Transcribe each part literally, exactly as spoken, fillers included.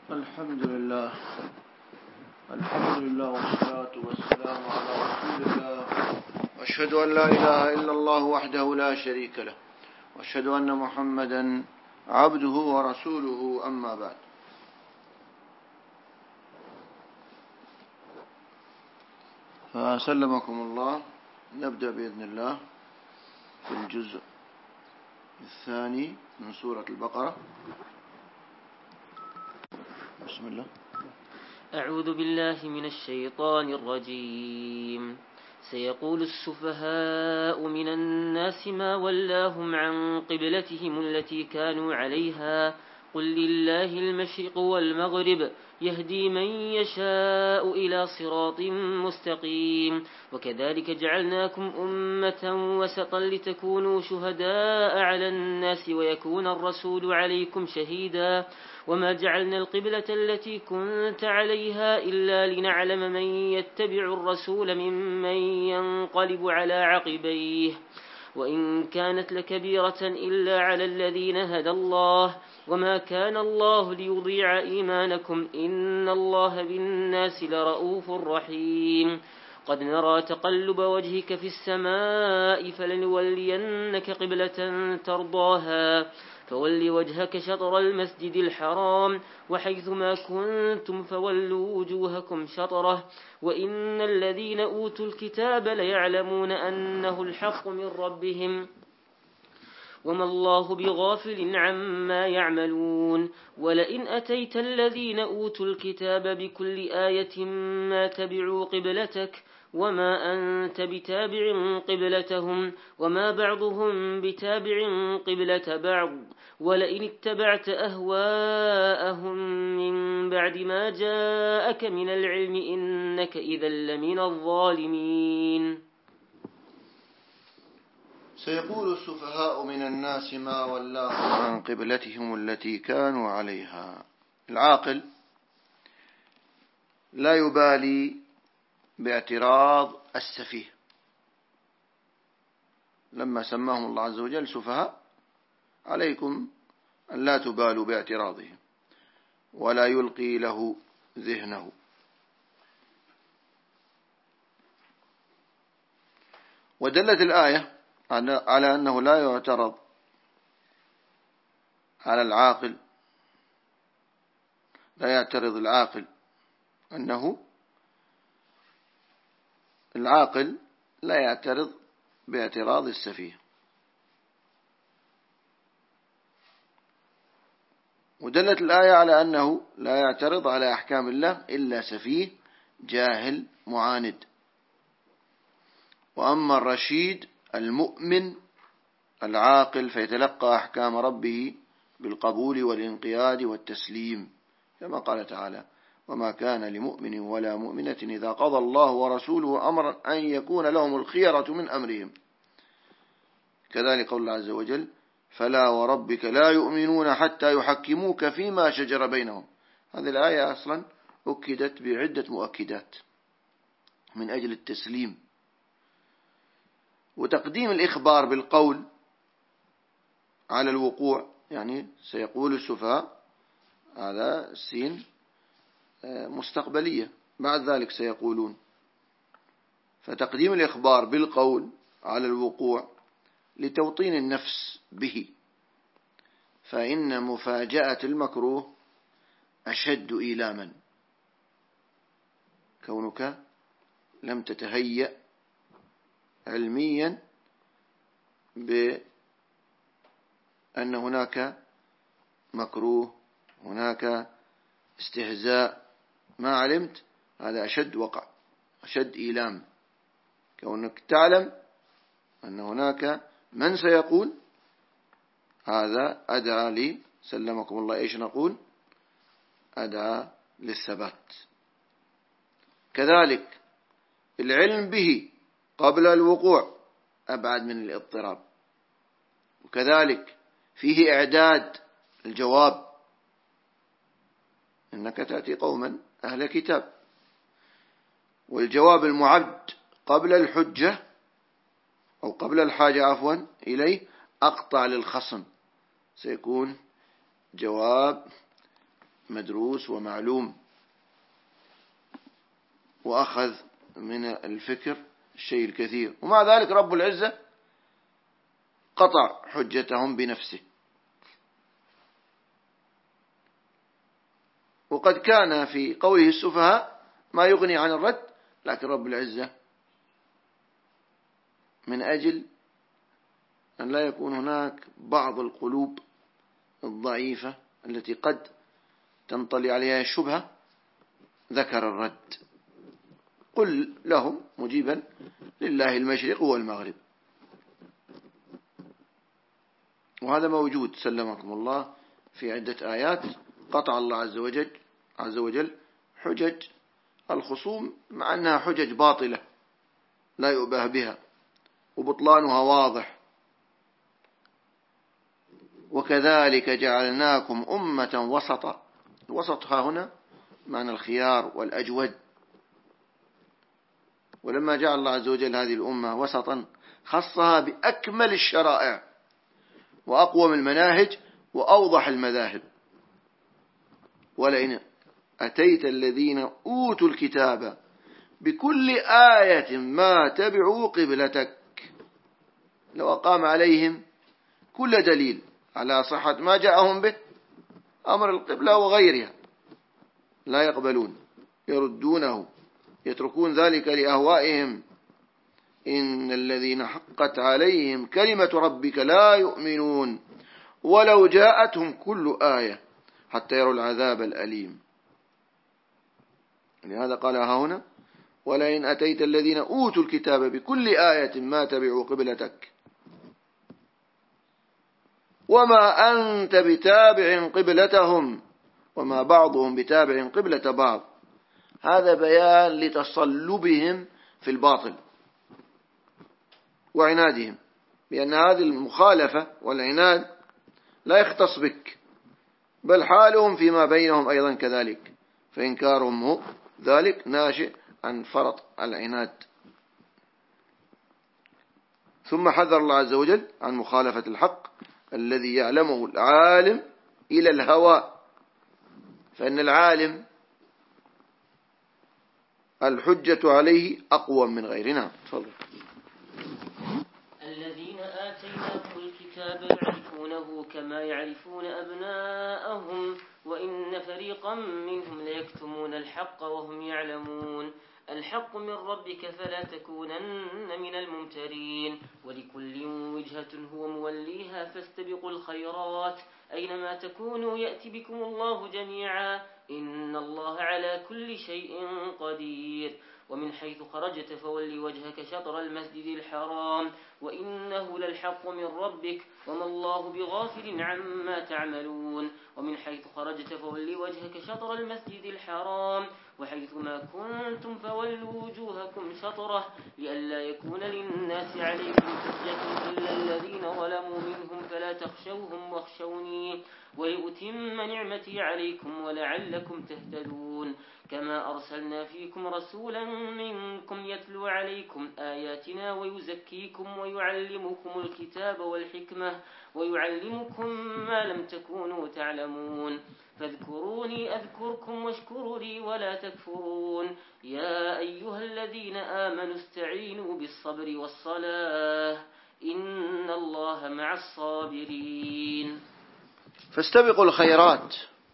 الحمد لله الحمد لله والصلاة والسلام على رسول الله، وأشهد أن لا إله إلا الله وحده لا شريك له، وأشهد أن محمدا عبده ورسوله، أما بعد. فسلمكم الله. نبدأ بإذن الله في الجزء الثاني من سورة البقرة. بسم الله. أعوذ بالله من الشيطان الرجيم. سيقول السفهاء من الناس ما ولاهم عن قبلتهم التي كانوا عليها قل لله المشرق والمغرب يهدي من يشاء إلى صراط مستقيم. وكذلك جعلناكم أمة وسطا لتكونوا شهداء على الناس ويكون الرسول عليكم شهيدا. وما جعلنا القبلة التي كنت عليها إلا لنعلم من يتبع الرسول ممن ينقلب على عقبيه، وإن كانت لكبيرة إلا على الذين هدى الله، وما كان الله ليضيع إيمانكم إن الله بالناس لرؤوف رحيم. قد نرى تقلب وجهك في السماء فلنولينك قبلة ترضاها فول وجهك شطر المسجد الحرام وحيث ما كنتم فولوا وجوهكم شطره وإن الذين أوتوا الكتاب ليعلمون أنه الحق من ربهم وما الله بغافل عما يعملون. ولئن أتيت الذين أوتوا الكتاب بكل آية ما تبعوا قبلتك وما أنت بتابع قبلتهم وما بعضهم بتابع قبلة بعض. ولئن اتبعت أهواءهم من بعد ما جاءك من العلم إنك إذا لمن الظالمين. سيقول السفهاء من الناس ما ولاهم عن قبلتهم التي كانوا عليها. العاقل لا يبالي باعتراض السفيه، لما سماهم الله عز وجل سفهاء عليكم أن لا تبالوا باعتراضهم ولا يلقي له ذهنه. ودلت الآية على أنه لا يعترض على العاقل، لا يعترض العاقل، أنه العاقل لا يعترض باعتراض السفيه. ودلت الآية على أنه لا يعترض على أحكام الله إلا سفيه جاهل معاند. وأما الرشيد المؤمن العاقل فيتلقى أحكام ربه بالقبول والانقياد والتسليم، كما قال تعالى: وما كان لمؤمن ولا مؤمنة إذا قضى الله ورسوله أمرا أن يكون لهم الخيرة من أمرهم. كذلك قول الله عز وجل: فلا وربك لا يؤمنون حتى يحكموك فيما شجر بينهم. هذه الآية أصلا أكدت بعدة مؤكدات من أجل التسليم وتقديم الإخبار بالقول على الوقوع. يعني سيقول السفهاء، هذا السين مستقبلية، بعد ذلك سيقولون. فتقديم الإخبار بالقول على الوقوع لتوطين النفس به، فإن مفاجأة المكروه أشد إيلاما. كونك لم تتهيأ علميا بأن هناك مكروه، هناك استهزاء، ما علمت، هذا أشد وقع، أشد إيلام. كونك تعلم أن هناك من سيقول، هذا أدعى لي سلمكم الله إيش نقول أدعى للثبات. كذلك العلم به قبل الوقوع أبعد من الاضطراب، وكذلك فيه إعداد الجواب، إنك تأتي قوما أهل كتاب، والجواب المعد قبل الحجة أو قبل الحاجة عفوا إليه أقطع للخصم، سيكون جواب مدروس ومعلوم، وأخذ من الفكر الشيء الكثير، ومع ذلك رب العزة قطع حجتهم بنفسه. وقد كان في قوله السفهاء ما يغني عن الرد، لكن رب العزة من أجل أن لا يكون هناك بعض القلوب الضعيفة التي قد تنطلي عليها الشبهة ذكر الرد. قل لهم مجيبا لله المشرق والمغرب. وهذا موجود سلمكم الله في عدة آيات قطع الله عز وجل عز وجل حجج الخصوم، مع أنها حجج باطلة لا يؤبه بها وبطلانها واضح. وكذلك جعلناكم أمة وسطا. الوسط ها هنا معنى الخيار والأجود. ولما جعل الله عز وجل هذه الأمة وسطا خصها بأكمل الشرائع وأقوم المناهج وأوضح المذاهب. ولئن أتيت الذين أوتوا الكتاب بكل آية ما تبعوا قبلتك، لو أقام عليهم كل دليل على صحة ما جاءهم به أمر القبلة وغيرها لا يقبلون، يردونه، يتركون ذلك لأهوائهم. إن الذين حقت عليهم كلمة ربك لا يؤمنون ولو جاءتهم كل آية حتى يروا العذاب الأليم. لهذا قال ها هنا ولئن أتيت الذين أوتوا الكتاب بكل آية ما تبعوا قبلتك وما أنت بتابع قبلتهم وما بعضهم بتابع قبلة بعض. هذا بيان لتصلبهم في الباطل وعنادهم، بأن هذه المخالفة والعناد لا يختص بك، بل حالهم فيما بينهم أيضا كذلك، فإنكارهم ذلك ناشئ عن فرط العناد. ثم حذر الله عز وجل عن مخالفة الحق الذي يعلمه العالم إلى الهوى، فإن العالم الحجة عليه أقوى من غيرنا. تفضل. الذين آتيناهم الكتاب يعرفونه كما يعرفون أبناءهم وإن فريقا منهم ليكتمون الحق وهم يعلمون. الحق من ربك فلا تكونن من الممترين. ولكل وجهة هو موليها فاستبقوا الخيرات أينما تكونوا يأتي بكم الله جميعا إن الله على كل شيء قدير. ومن حيث خرجت فول وجهك شطر المسجد الحرام وإنه للحق من ربك وما الله بغافل عما تعملون. ومن حيث خرجت فول وجهك شطر المسجد الحرام وحيث ما كنتم فولوا وجوهكم شطره لئلا يكون للناس عليكم حجة إلا الذين ظلموا منهم فلا تخشوهم واخشوني ولأتم نعمتي عليكم ولعلكم تهتدون. كما أرسلنا فيكم رسولا منكم يتلو عليكم آياتنا ويزكيكم ويعلمكم الكتاب والحكمة ويعلمكم ما لم تكونوا تعلمون. فاذكروني أذكركم واشكروا لي ولا تكفرون. يا أيها الذين آمنوا استعينوا بالصبر والصلاة إن الله مع الصابرين. فاستبقوا الخيرات،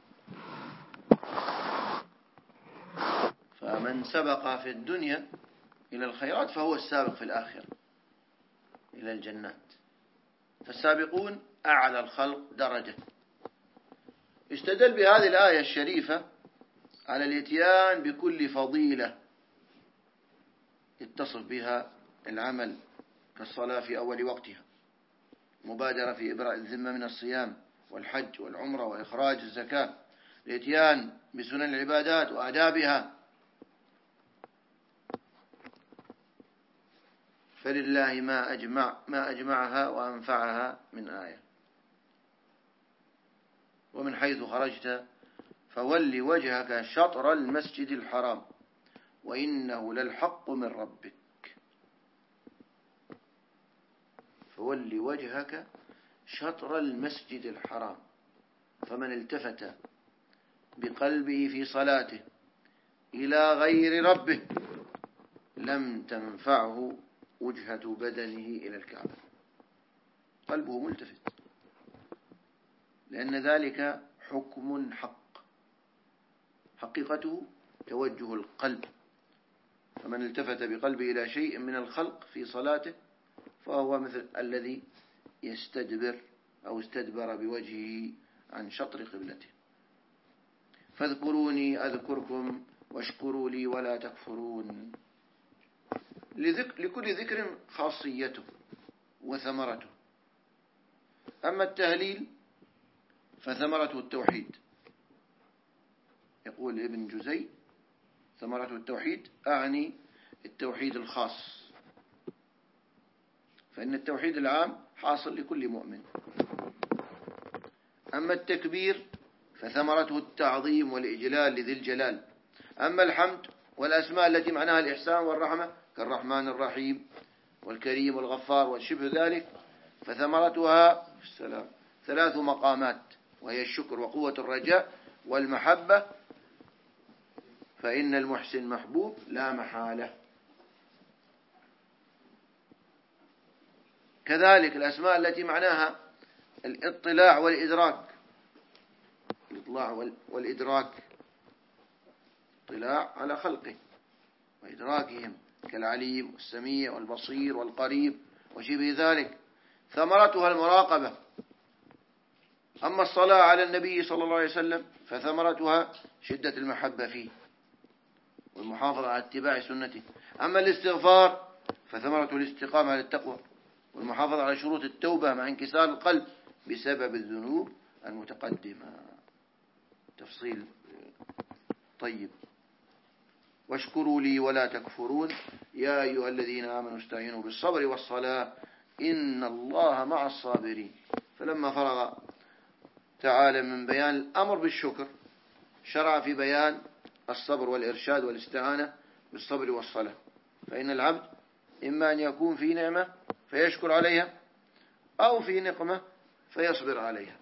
فمن سبق في الدنيا إلى الخيرات فهو السابق في الآخرة إلى الجنات. فالسابقون أعلى الخلق درجة. استدل بهذه الآية الشريفة على الاتيان بكل فضيلة يتصف بها العمل كالصلاة في أول وقتها، مبادرة في إبراء الذمة من الصيام والحج والعمرة وإخراج الزكاة، الاتيان بسنن العبادات وآدابها. فلله ما أجمع ما أجمعها وأنفعها من آية. ومن حيث خرجت فول وجهك شطر المسجد الحرام وإنه للحق من ربك. فول وجهك شطر المسجد الحرام، فمن التفت بقلبه في صلاته إلى غير ربه لم تنفعه وجهة بدنه إلى الكعبة، قلبه ملتفت، لأن ذلك حكم حق حقيقته توجه القلب، فمن التفت بقلبه إلى شيء من الخلق في صلاته فهو مثل الذي يستدبر أو استدبر بوجهه عن شطر قبلته. فاذكروني أذكركم واشكروا لي ولا تكفرون. لكل ذكر خاصيته وثمرته. أما التهليل فثمرته التوحيد. يقول ابن جزي ثمرته التوحيد، أعني التوحيد الخاص، فإن التوحيد العام حاصل لكل مؤمن. أما التكبير فثمرته التعظيم والإجلال لذي الجلال. أما الحمد والأسماء التي معناها الإحسان والرحمة كالرحمن الرحيم والكريم والغفار وشبه ذلك فثمرتها السلام ثلاث مقامات، وهي الشكر وقوة الرجاء والمحبة، فإن المحسن محبوب لا محالة. كذلك الأسماء التي معناها الاطلاع والإدراك، الإطلاع والإدراك، اطلاع على خلقه وإدراكهم كالعليم والسميع والبصير والقريب وشبه ذلك، ثمرتها المراقبة. أما الصلاة على النبي صلى الله عليه وسلم فثمرتها شدة المحبة فيه والمحافظة على اتباع سنته. أما الاستغفار فثمرته الاستقامة على التقوى والمحافظة على شروط التوبة مع انكسار القلب بسبب الذنوب المتقدمة. تفصيل طيب. واشكروا لي ولا تكفرون يا أيها الذين آمنوا استعينوا بالصبر والصلاة إن الله مع الصابرين. فلما فرغ تعالى من بيان الأمر بالشكر شرع في بيان الصبر والإرشاد والاستعانة بالصبر والصلاة. فإن العبد إما أن يكون في نعمة فيشكر عليها أو في نقمة فيصبر عليها.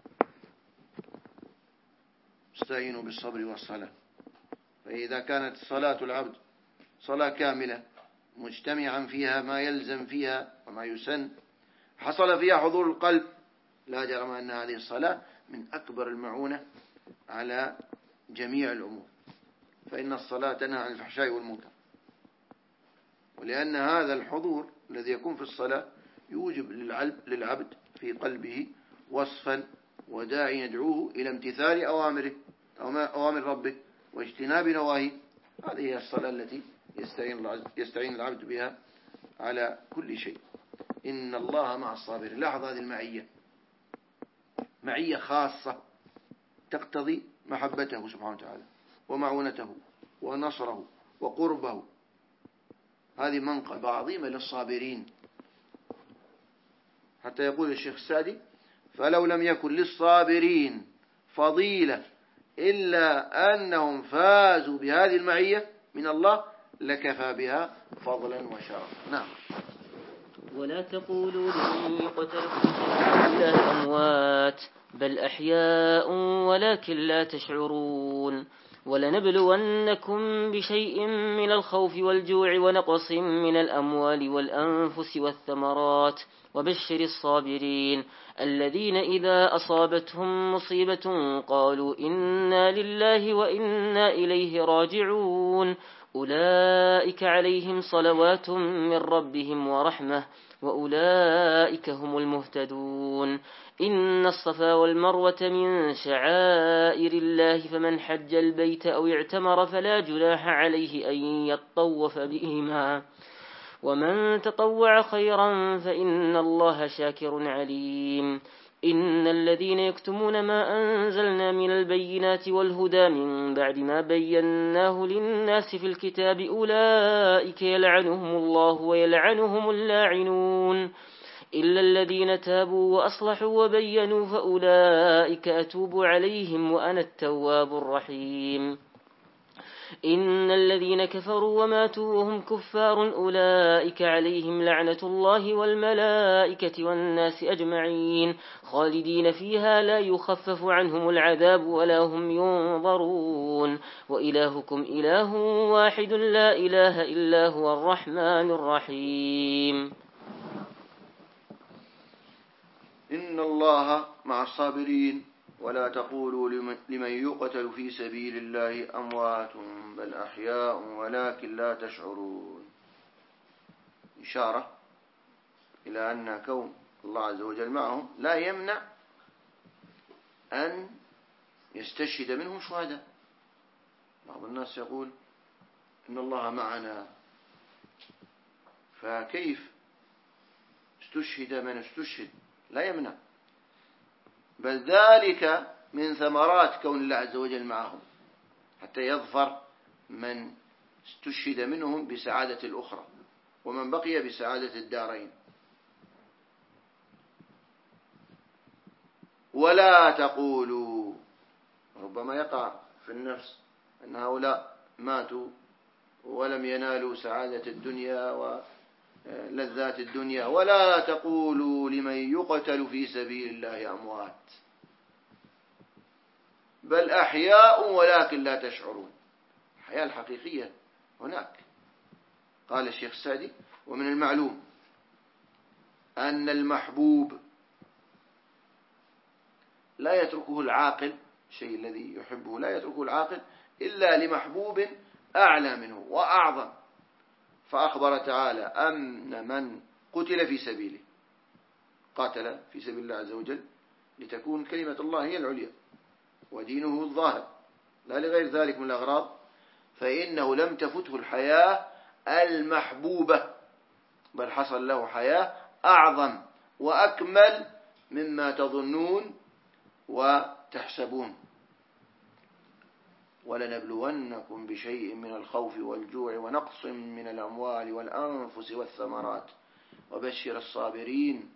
استعينوا بالصبر والصلاة. فإذا كانت صلاة العبد صلاة كاملة مجتمعا فيها ما يلزم فيها وما يسن، حصل فيها حضور القلب، لا جرم أن هذه الصلاة من أكبر المعونة على جميع الأمور، فإن الصلاة تنهى عن الفحشاء والمنكر. ولأن هذا الحضور الذي يكون في الصلاة يوجب للعبد في قلبه وصفا وداعي يدعوه إلى امتثال أوامره أوامر ربه واجتناب نواهيه. هذه هي الصلاة التي يستعين العبد بها على كل شيء. إن الله مع الصابرين. لاحظ هذه المعية، معية خاصة تقتضي محبته سبحانه وتعالى ومعونته ونصره وقربه. هذه منقبة عظيمة للصابرين، حتى يقول الشيخ السعدي فلو لم يكن للصابرين فضيلة إلا أنهم فازوا بهذه المعية من الله لكفى بها فضلا وشرفا. نعم. ولا تقولوا لمن قتل في سبيل الله أموات بل أحياء ولكن لا تشعرون. ولنبلونكم بشيء من الخوف والجوع ونقص من الأموال والأنفس والثمرات وبشر الصابرين الذين إذا أصابتهم مصيبة قالوا إنا لله وإنا إليه راجعون. أولئك عليهم صلوات من ربهم ورحمة وأولئك هم المهتدون. إن الصفا والمروة من شعائر الله فمن حج البيت أو اعتمر فلا جناح عليه أن يطوف بهما ومن تطوع خيرا فإن الله شاكر عليم. إن الذين يكتمون ما أنزلنا من البينات والهدى من بعد ما بيناه للناس في الكتاب أولئك يلعنهم الله ويلعنهم اللاعنون إلا الذين تابوا وأصلحوا وبينوا فأولئك أتوب عليهم وأنا التواب الرحيم. إن الذين كفروا وماتوا وهم كفار أولئك عليهم لعنة الله والملائكة والناس أجمعين خالدين فيها لا يخفف عنهم العذاب ولا هم ينظرون وإلهكم إله واحد لا إله إلا هو الرحمن الرحيم. إن الله مع الصابرين ولا تقولوا لمن يقتل في سبيل الله أموات بل أحياء ولكن لا تشعرون. إشارة إلى أن كون الله عز وجل معهم لا يمنع أن يستشهد منهم شهداء. بعض الناس يقول إن الله معنا، فكيف استشهد من استشهد؟ لا يمنع، بل ذلك من ثمرات كون الله عز وجل معهم حتى يظفر من استشهد منهم بسعادة الأخرى ومن بقي بسعادة الدارين. ولا تقولوا، ربما يقع في النفس أن هؤلاء ماتوا ولم ينالوا سعادة الدنيا ولذات الدنيا. ولا تقولوا لمن يقتل في سبيل الله أموات بل أحياء ولكن لا تشعرون. الحياة الحقيقية هناك. قال الشيخ السعدي: ومن المعلوم أن المحبوب لا يتركه العاقل، الشيء الذي يحبه لا يتركه العاقل إلا لمحبوب أعلى منه وأعظم. فأخبر تعالى أن من قتل في سبيله قاتل في سبيل الله عز وجل لتكون كلمة الله هي العليا ودينه الظاهر لا لغير ذلك من الأغراض، فإنه لم تفته الحياة المحبوبة، بل حصل له حياة أعظم وأكمل مما تظنون وتحسبون. ولنبلونكم بشيء من الخوف والجوع ونقص من الأموال والأنفس والثمرات وبشر الصابرين.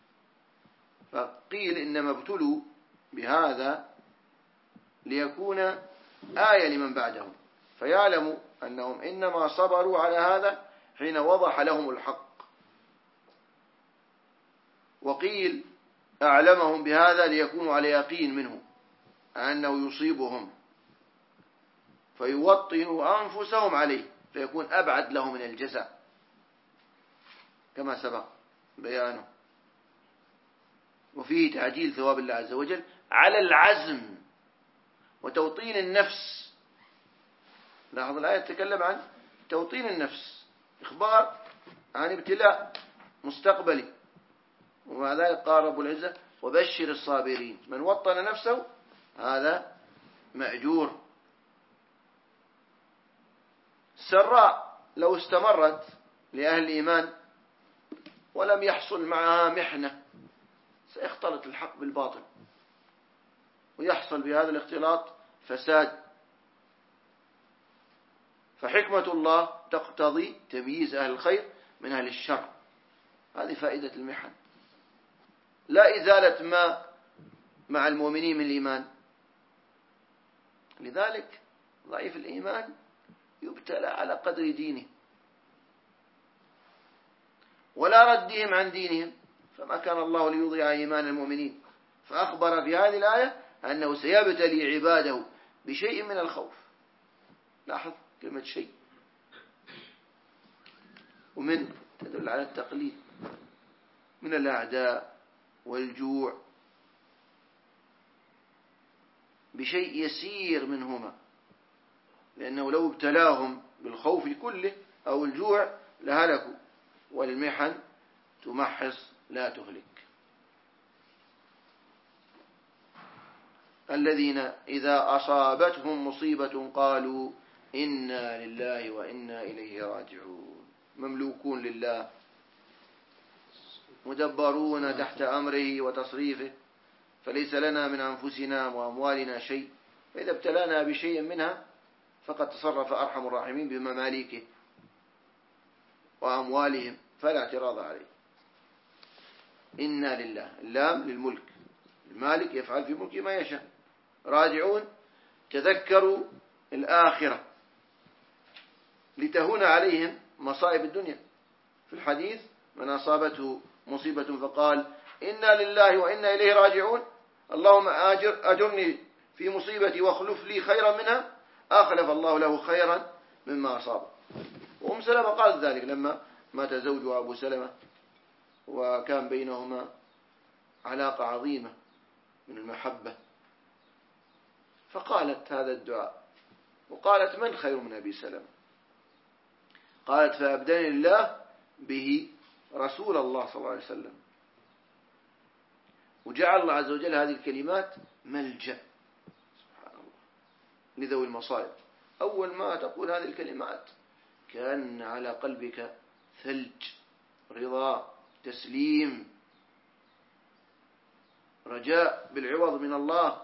فقيل إنما ابتلوا بهذا ليكون آية لمن بعدهم، فيعلموا أنهم إنما صبروا على هذا حين وضح لهم الحق. وقيل أعلمهم بهذا ليكونوا على يقين منه أنه يصيبهم فيوطنوا أنفسهم عليه فيكون أبعد لهم من الجزاء كما سبق بيانه. وفيه تعجيل ثواب الله عز وجل على العزم وتوطين النفس. لاحظ الآية تتكلم عن توطين النفس، إخبار عن ابتلاء مستقبلي، ومع ذلك قال رب العزة: وبشر الصابرين. من وطن نفسه هذا مأجور. السراء لو استمرت لأهل الإيمان ولم يحصل معها محنة سيختلط الحق بالباطل ويحصل بهذا الاختلاط فساد. فحكمة الله تقتضي تمييز أهل الخير من أهل الشر. هذه فائدة المحن، لا إزالة ما مع المؤمنين من الإيمان. لذلك ضعيف الإيمان يبتلى على قدر دينه ولا ردهم عن دينهم، فما كان الله ليضيع إيمان المؤمنين، فأخبر في هذه الآية أنه سيبتلي عباده بشيء من الخوف. لاحظ كلمة شيء، ومن تدل على التقليد، من الأعداء والجوع بشيء يسير منهما، لأنه لو ابتلاهم بالخوف كله أو الجوع لهلكوا، والمحن تمحص لا تهلك. الذين إذا أصابتهم مصيبة قالوا إنا لله وإنا إليه راجعون. مملوكون لله مدبرون تحت أمره وتصريفه، فليس لنا من أنفسنا وأموالنا شيء، فإذا ابتلانا بشيء منها فقد تصرف أرحم الراحمين بمماليكه وأموالهم فلا اعتراض عليه. إنا لله، اللام للملك، المالك يفعل في ملكه ما يشاء. راجعون تذكروا الآخرة لتهون عليهم مصائب الدنيا. في الحديث: من أصابته مصيبة فقال إنا لله وإنا إليه راجعون اللهم أجر أجرني في مصيبتي واخلف لي خيرا منها، أخلف الله له خيرا مما أصابه. وأم سلمة قالت ذلك لما مات زوجها أبو سلمة وكان بينهما علاقة عظيمة من المحبة، فقالت هذا الدعاء، وقالت: من خير من أبي سلمة؟ قالت: فأبدلني الله به رسول الله صلى الله عليه وسلم. وجعل الله عز وجل هذه الكلمات ملجأ سبحان الله لذوي المصائب. أول ما تقول هذه الكلمات كأن على قلبك ثلج، رضا، تسليم، رجاء بالعوض من الله.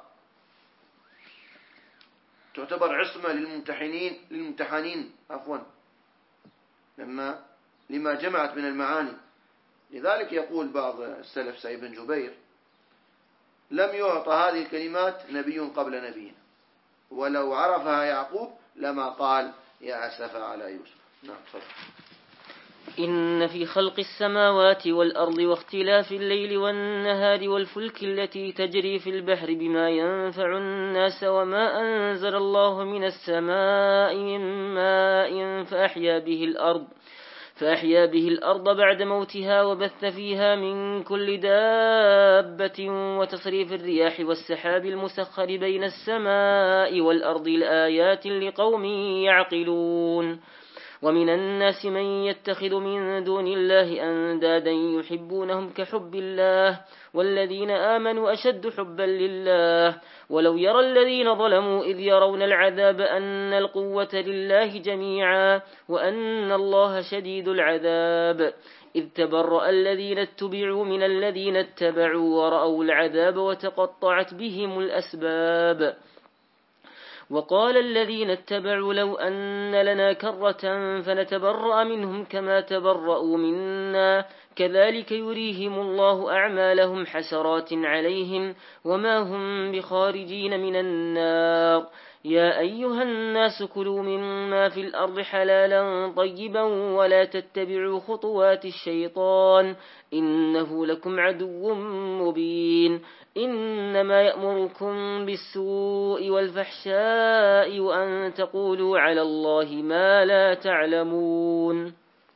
تعتبر عصمة للممتحنين للممتحنين عفوا لما لما جمعت من المعاني. لذلك يقول بعض السلف سعيد بن جبير: لم يعطى هذه الكلمات نبي قبل نبينا، ولو عرفها يعقوب لما قال يا أسف على يوسف. نعم تفضل. إن في خلق السماوات والأرض واختلاف الليل والنهار والفلك التي تجري في البحر بما ينفع الناس وما أنزل الله من السماء من ماء فأحيا به الأرض فأحيا به الأرض بعد موتها وبث فيها من كل دابة وتصريف الرياح والسحاب المسخر بين السماء والأرض لآيات لقوم يعقلون. ومن الناس من يتخذ من دون الله أندادا يحبونهم كحب الله والذين آمنوا أشد حبا لله ولو يرى الذين ظلموا إذ يرون العذاب أن القوة لله جميعا وأن الله شديد العذاب إذ تبرأ الذين اتبعوا من الذين اتبعوا ورأوا العذاب وتقطعت بهم الأسباب. وقال الذين اتبعوا لو أن لنا كرة فنتبرأ منهم كما تبرأوا منا كذلك يريهم الله أعمالهم حسرات عليهم وما هم بخارجين من النار. يا أيها الناس كلوا مما في الأرض حلالا طيبا ولا تتبعوا خطوات الشيطان إنه لكم عدو مبين. إنما يأمركم بالسوء والفحشاء وأن تقولوا على الله ما لا تعلمون.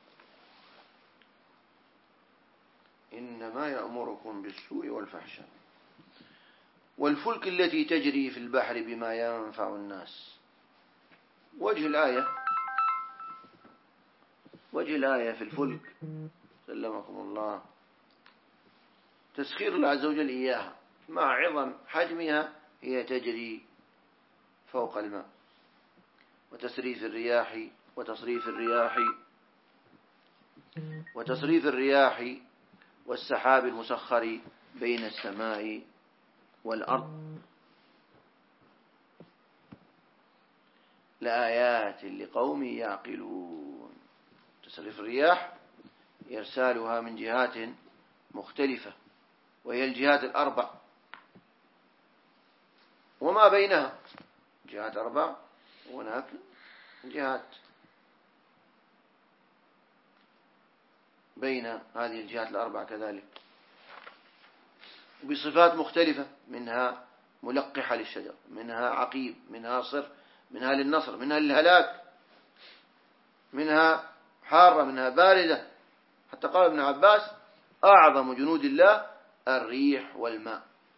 إنما يأمركم بالسوء والفحشاء والفلك التي تجري في البحر بما ينفع الناس. وجه الآية وجه الآية في الفلك سلمكم الله تسخير الله عز وجل إياها مع عظم حجمها، هي تجري فوق الماء، وتسريف الرياح وتصريف الرياح وتصريف الرياح والسحاب المسخر بين السماء والأرض لآيات لقوم يعقلون. تصريف الرياح إرسالها من جهات مختلفة وهي الجهات الأربع وما بينها جهات أربع، وهناك جهات بين هذه الجهات الأربع كذلك بصفات مختلفة، منها ملقحة للشجر، منها عقيب، منها صر، منها للنصر، منها للهلاك، منها حارة، منها باردة. حتى قال ابن عباس: أعظم جنود الله الريح والماء.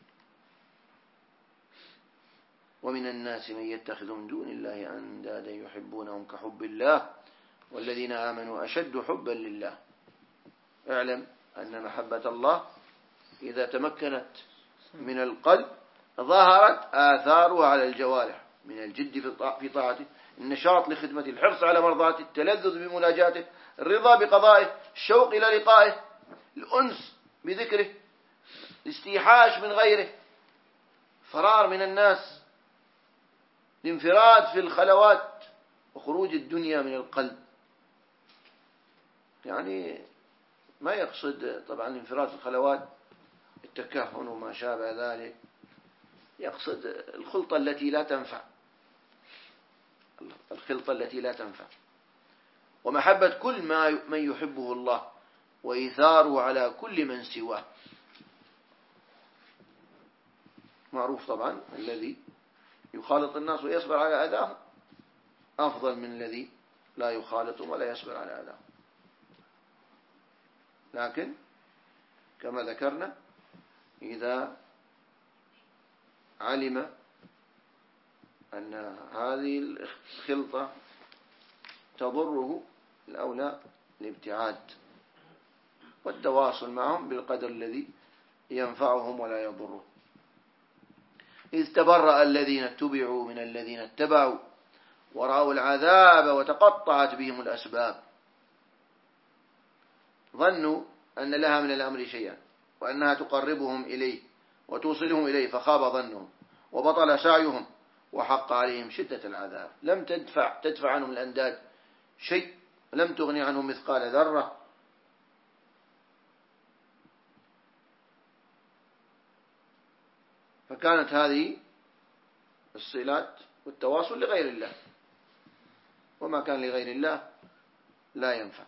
ومن الناس من يتخذ من دون الله أندادا يحبونهم كحب الله والذين آمنوا أشد حبا لله. اعلم أن محبة الله إذا تمكنت من القلب ظهرت آثارها على الجوارح من الجد في طاعته، النشاط لخدمته، الحرص على مرضاته، التلذذ بمناجاته، الرضا بقضائه، الشوق إلى لقائه، الأنس بذكره، الاستيحاش من غيره، فرار من الناس، الانفراد في الخلوات، وخروج الدنيا من القلب. يعني ما يقصد طبعا الانفراد في الخلوات التكهن وما شابه ذلك، يقصد الخلطة التي لا تنفع، الخلطة التي لا تنفع. ومحبة كل ما من يحبه الله وإيثاره على كل من سواه. معروف طبعا الذي يخالط الناس ويصبر على أذاهم أفضل من الذي لا يخالطهم ولا يصبر على أذاهم. لكن كما ذكرنا إذا علم أن هذه الخلطة تضره الأولى الابتعاد والتواصل معهم بالقدر الذي ينفعهم ولا يضرهم. إذ تبرأ الذين اتبعوا من الذين اتبعوا ورأوا العذاب وتقطعت بهم الأسباب. ظنوا أن لها من الأمر شيئا وأنها تقربهم إليه وتوصلهم إليه، فخاب ظنهم وبطل سعيهم وحق عليهم شدة العذاب. لم تدفع تدفع عنهم الأنداد شيء، لم تغني عنهم مثقال ذرة. فكانت هذه الصلات والتواصل لغير الله، وما كان لغير الله لا ينفع.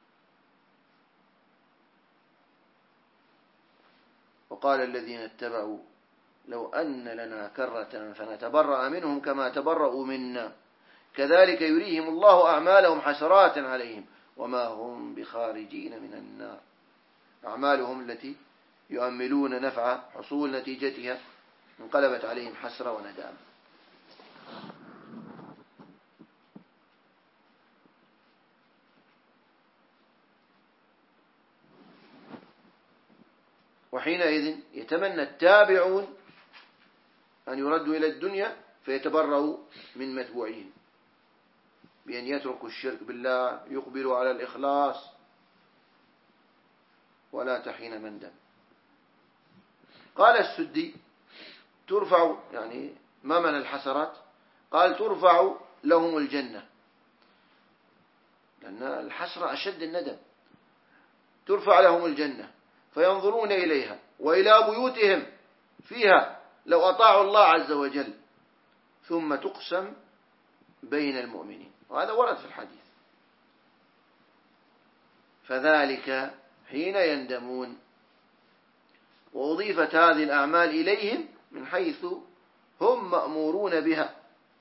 وقال الذين اتبعوا لو أن لنا كرة فنتبرأ منهم كما تبرأوا منا كذلك يريهم الله أعمالهم حسرات عليهم وما هم بخارجين من النار. أعمالهم التي يؤملون نفع حصول نتيجتها انقلبت عليهم حسرة وندامة. وحينئذ يتمنى التابعون أن يردوا إلى الدنيا فيتبرأوا من متبوعين بأن يتركوا الشرك بالله، يقبلوا على الإخلاص ولا تحين مندم. قال السدي ترفع، يعني ما من الحسرات؟ قال ترفع لهم الجنة، لأن الحسرة أشد الندم. ترفع لهم الجنة فينظرون إليها وإلى بيوتهم فيها لو أطاعوا الله عز وجل، ثم تقسم بين المؤمنين، وهذا ورد في الحديث. فذلك حين يندمون. وأضيفت هذه الأعمال إليهم من حيث هم مأمورون بها.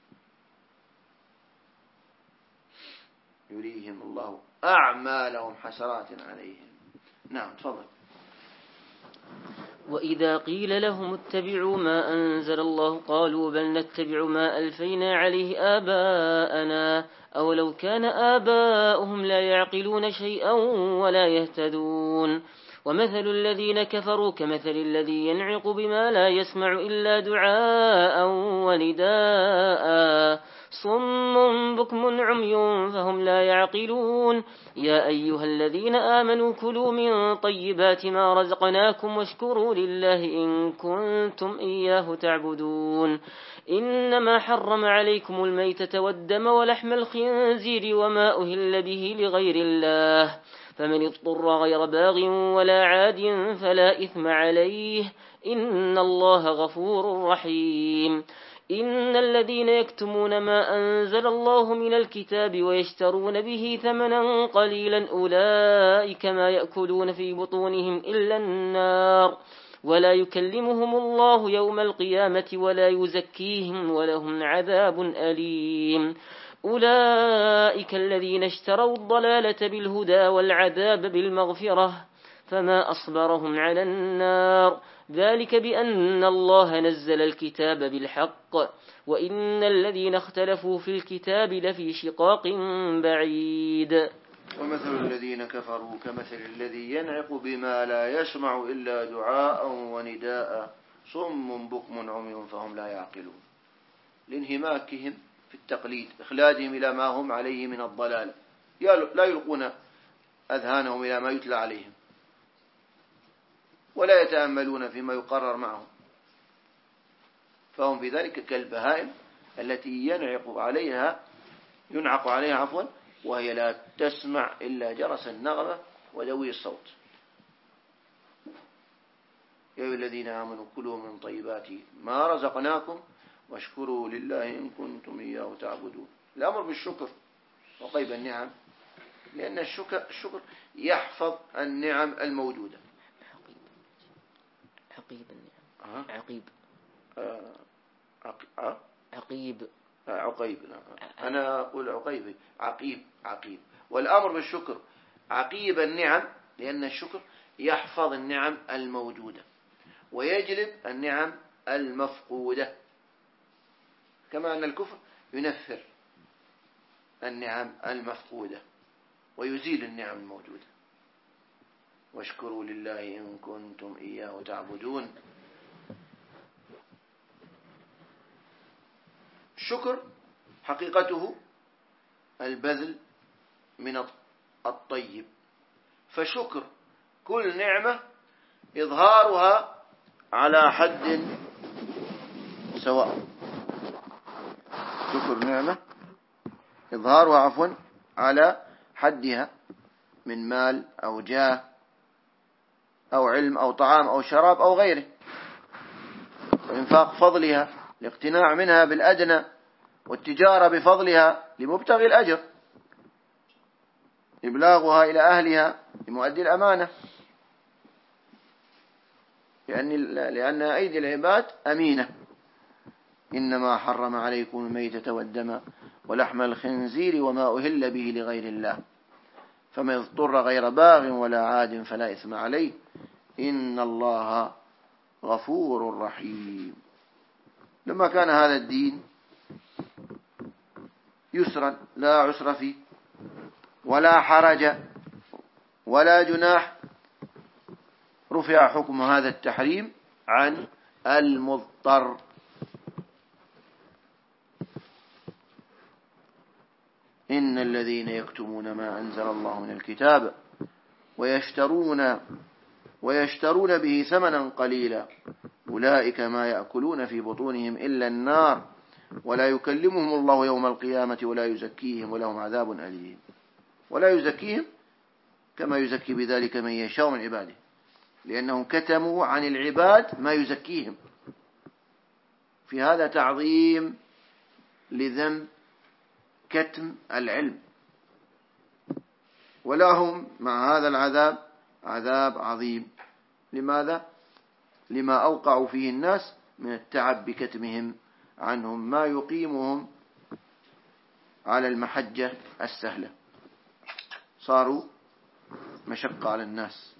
يريهم الله أعمالهم حسرات عليهم. نعم تفضل. وإذا قيل لهم اتبعوا ما أنزل الله قالوا بل نتبع ما ألفينا عليه آباءنا أولو كان آباؤهم لا يعقلون شيئا ولا يهتدون. ومثل الذين كفروا كمثل الذي ينعق بما لا يسمع إلا دعاء ونداء صم بكم عمي فهم لا يعقلون. يا أيها الذين آمنوا كلوا من طيبات ما رزقناكم واشكروا لله إن كنتم إياه تعبدون. إنما حرم عليكم الميتة والدم ولحم الخنزير وما أهل به لغير الله، فمن اضطر غير باغ ولا عاد فلا إثم عليه إن الله غفور رحيم. إن الذين يكتمون ما أنزل الله من الكتاب ويشترون به ثمنا قليلا أولئك ما يأكلون في بطونهم إلا النار ولا يكلمهم الله يوم القيامة ولا يزكيهم ولهم عذاب أليم. أولئك الذين اشتروا الضلالة بالهدى والعذاب بالمغفرة فما أصبرهم على النار ذلك بأن الله نزل الكتاب بالحق وإن الذين اختلفوا في الكتاب لفي شقاق بعيد. ومثل الذين كفروا كمثل الذي ينعق بما لا يسمع إلا دعاء ونداء صم بكم عمي فهم لا يعقلون. لانهماكهم في التقليد، إخلادهم إلى ما هم عليه من الضلال، لا يلقون أذهانهم إلى ما يتلى عليهم ولا يتأملون فيما يقرر معهم، فهم في ذلك كالبهائم التي ينعق عليها ينعق عليها عفوا وهي لا تسمع إلا جرس النغمة ودوي الصوت. يا أيها الذين آمنوا كلوا من طيبات ما رزقناكم واشكروا لله إن كنتم إياه تعبدون. الأمر بالشكر وطيب النعم لأن الشكر, الشكر يحفظ النعم الموجودة. عقيب النعم. عقيب آه. عق... عقيب عقيب. أنا أقول عقيب. عقيب عقيب. والأمر بالشكر عقيب النعم، لأن الشكر يحفظ النعم الموجودة ويجلب النعم المفقودة، كما أن الكفر ينفر النعم المفقودة ويزيل النعم الموجودة. واشكروا لله إن كنتم إياه تعبدون. الشكر حقيقته البذل من الطيب، فشكر كل نعمة إظهارها على حد سواء. شكر نعمة إظهارها عفوا على حدها من مال أو جاه أو علم أو طعام أو شراب أو غيره، وإنفاق فضلها الاقتناع منها بالأدنى، والتجارة بفضلها لمبتغي الأجر، إبلاغها إلى أهلها لمؤدي الأمانة، لأن لأن أيدي العباد أمينة. إنما حرم عليكم الميتة والدم ولحم الخنزير وما أهل به لغير الله، فمن اضطر غير باغ ولا عاد فلا إثم عليه إن الله غفور رحيم. لما كان هذا الدين يسرا لا عسر فيه ولا حرج ولا جناح، رفع حكم هذا التحريم عن المضطر. إن الذين يكتمون ما أنزل الله من الكتاب ويشترون ويشترون به ثمنا قليلا أولئك ما يأكلون في بطونهم إلا النار ولا يكلمهم الله يوم القيامة ولا يزكيهم ولهم عذاب أليم. ولا يزكيهم كما يزكي بذلك من يشاء من عباده، لأنهم كتموا عن العباد ما يزكيهم. في هذا تعظيم لذنب كتم العلم، ولهم مع هذا العذاب عذاب عظيم. لماذا؟ لما أوقعوا فيه الناس من التعب بكتمهم عنهم ما يقيمهم على المحجة السهلة، صاروا مشقة على الناس.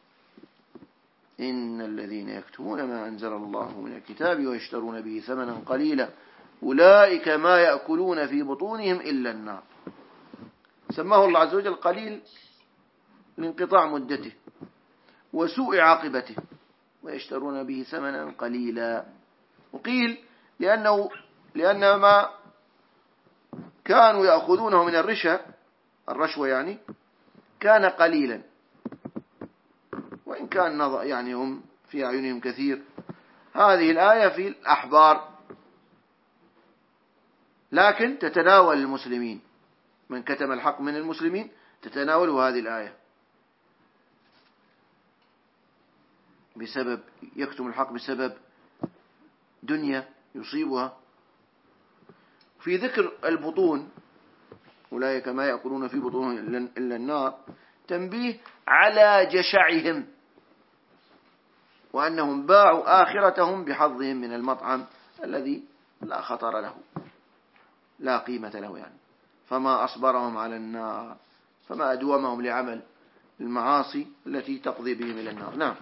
إن الذين يكتمون ما أنزل الله من الكتاب ويشترون به ثمنا قليلا أولئك ما يأكلون في بطونهم إلا النار. سماه الله عز وجل قليل لانقطاع مدته وسوء عاقبته، ويشترون به ثمنا قليلا. وقيل لأنه لأن ما كانوا يأخذونه من الرشا الرشوة يعني كان قليلا، وإن كان نظر يعني هم في أعينهم كثير. هذه الآية في الأحبار، لكن تتناول المسلمين، من كتم الحق من المسلمين تتناوله هذه الآية بسبب يكتم الحق بسبب دنيا يصيبها. في ذكر البطون أولئك ما يأكلون في بطونهم إلا النار تنبيه على جشعهم، وأنهم باعوا آخرتهم بحظهم من المطعم الذي لا خطر له لا قيمة له يعني، فما أصبرهم على النار فما أدومهم لعمل المعاصي التي تقضي بهم إلى النار. نعم.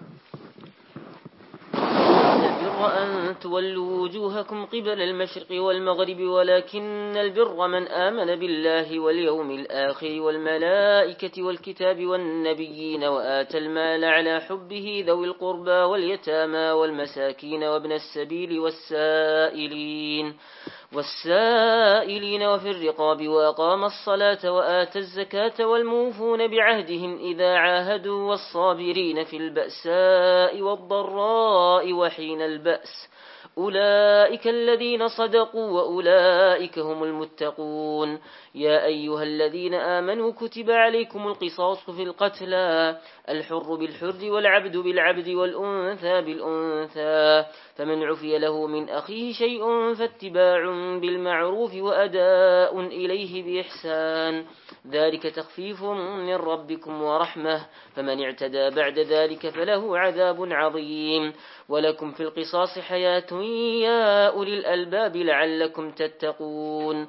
البر أن تولوا وجوهكم قبل المشرق والمغرب ولكن البر من آمن بالله واليوم الآخر والملائكة والكتاب والنبيين وآتى المال على حبه ذوي القربى واليتامى والمساكين وابن السبيل والسائلين والسائلين وفي الرقاب وأقام الصلاة وآتى الزكاة والموفون بعهدهم إذا عاهدوا والصابرين في البأساء والضراء وحين البأس أولئك الذين صدقوا وأولئك هم المتقون. يا أيها الذين آمنوا كتب عليكم القصاص في القتلى الحر بالحر والعبد بالعبد والأنثى بالأنثى فمن عفي له من أخيه شيء فاتباع بالمعروف وأداء إليه بإحسان ذلك تخفيف من ربكم ورحمة فمن اعتدى بعد ذلك فله عذاب عظيم. ولكم في القصاص حياة يا أولي الألباب لعلكم تتقون.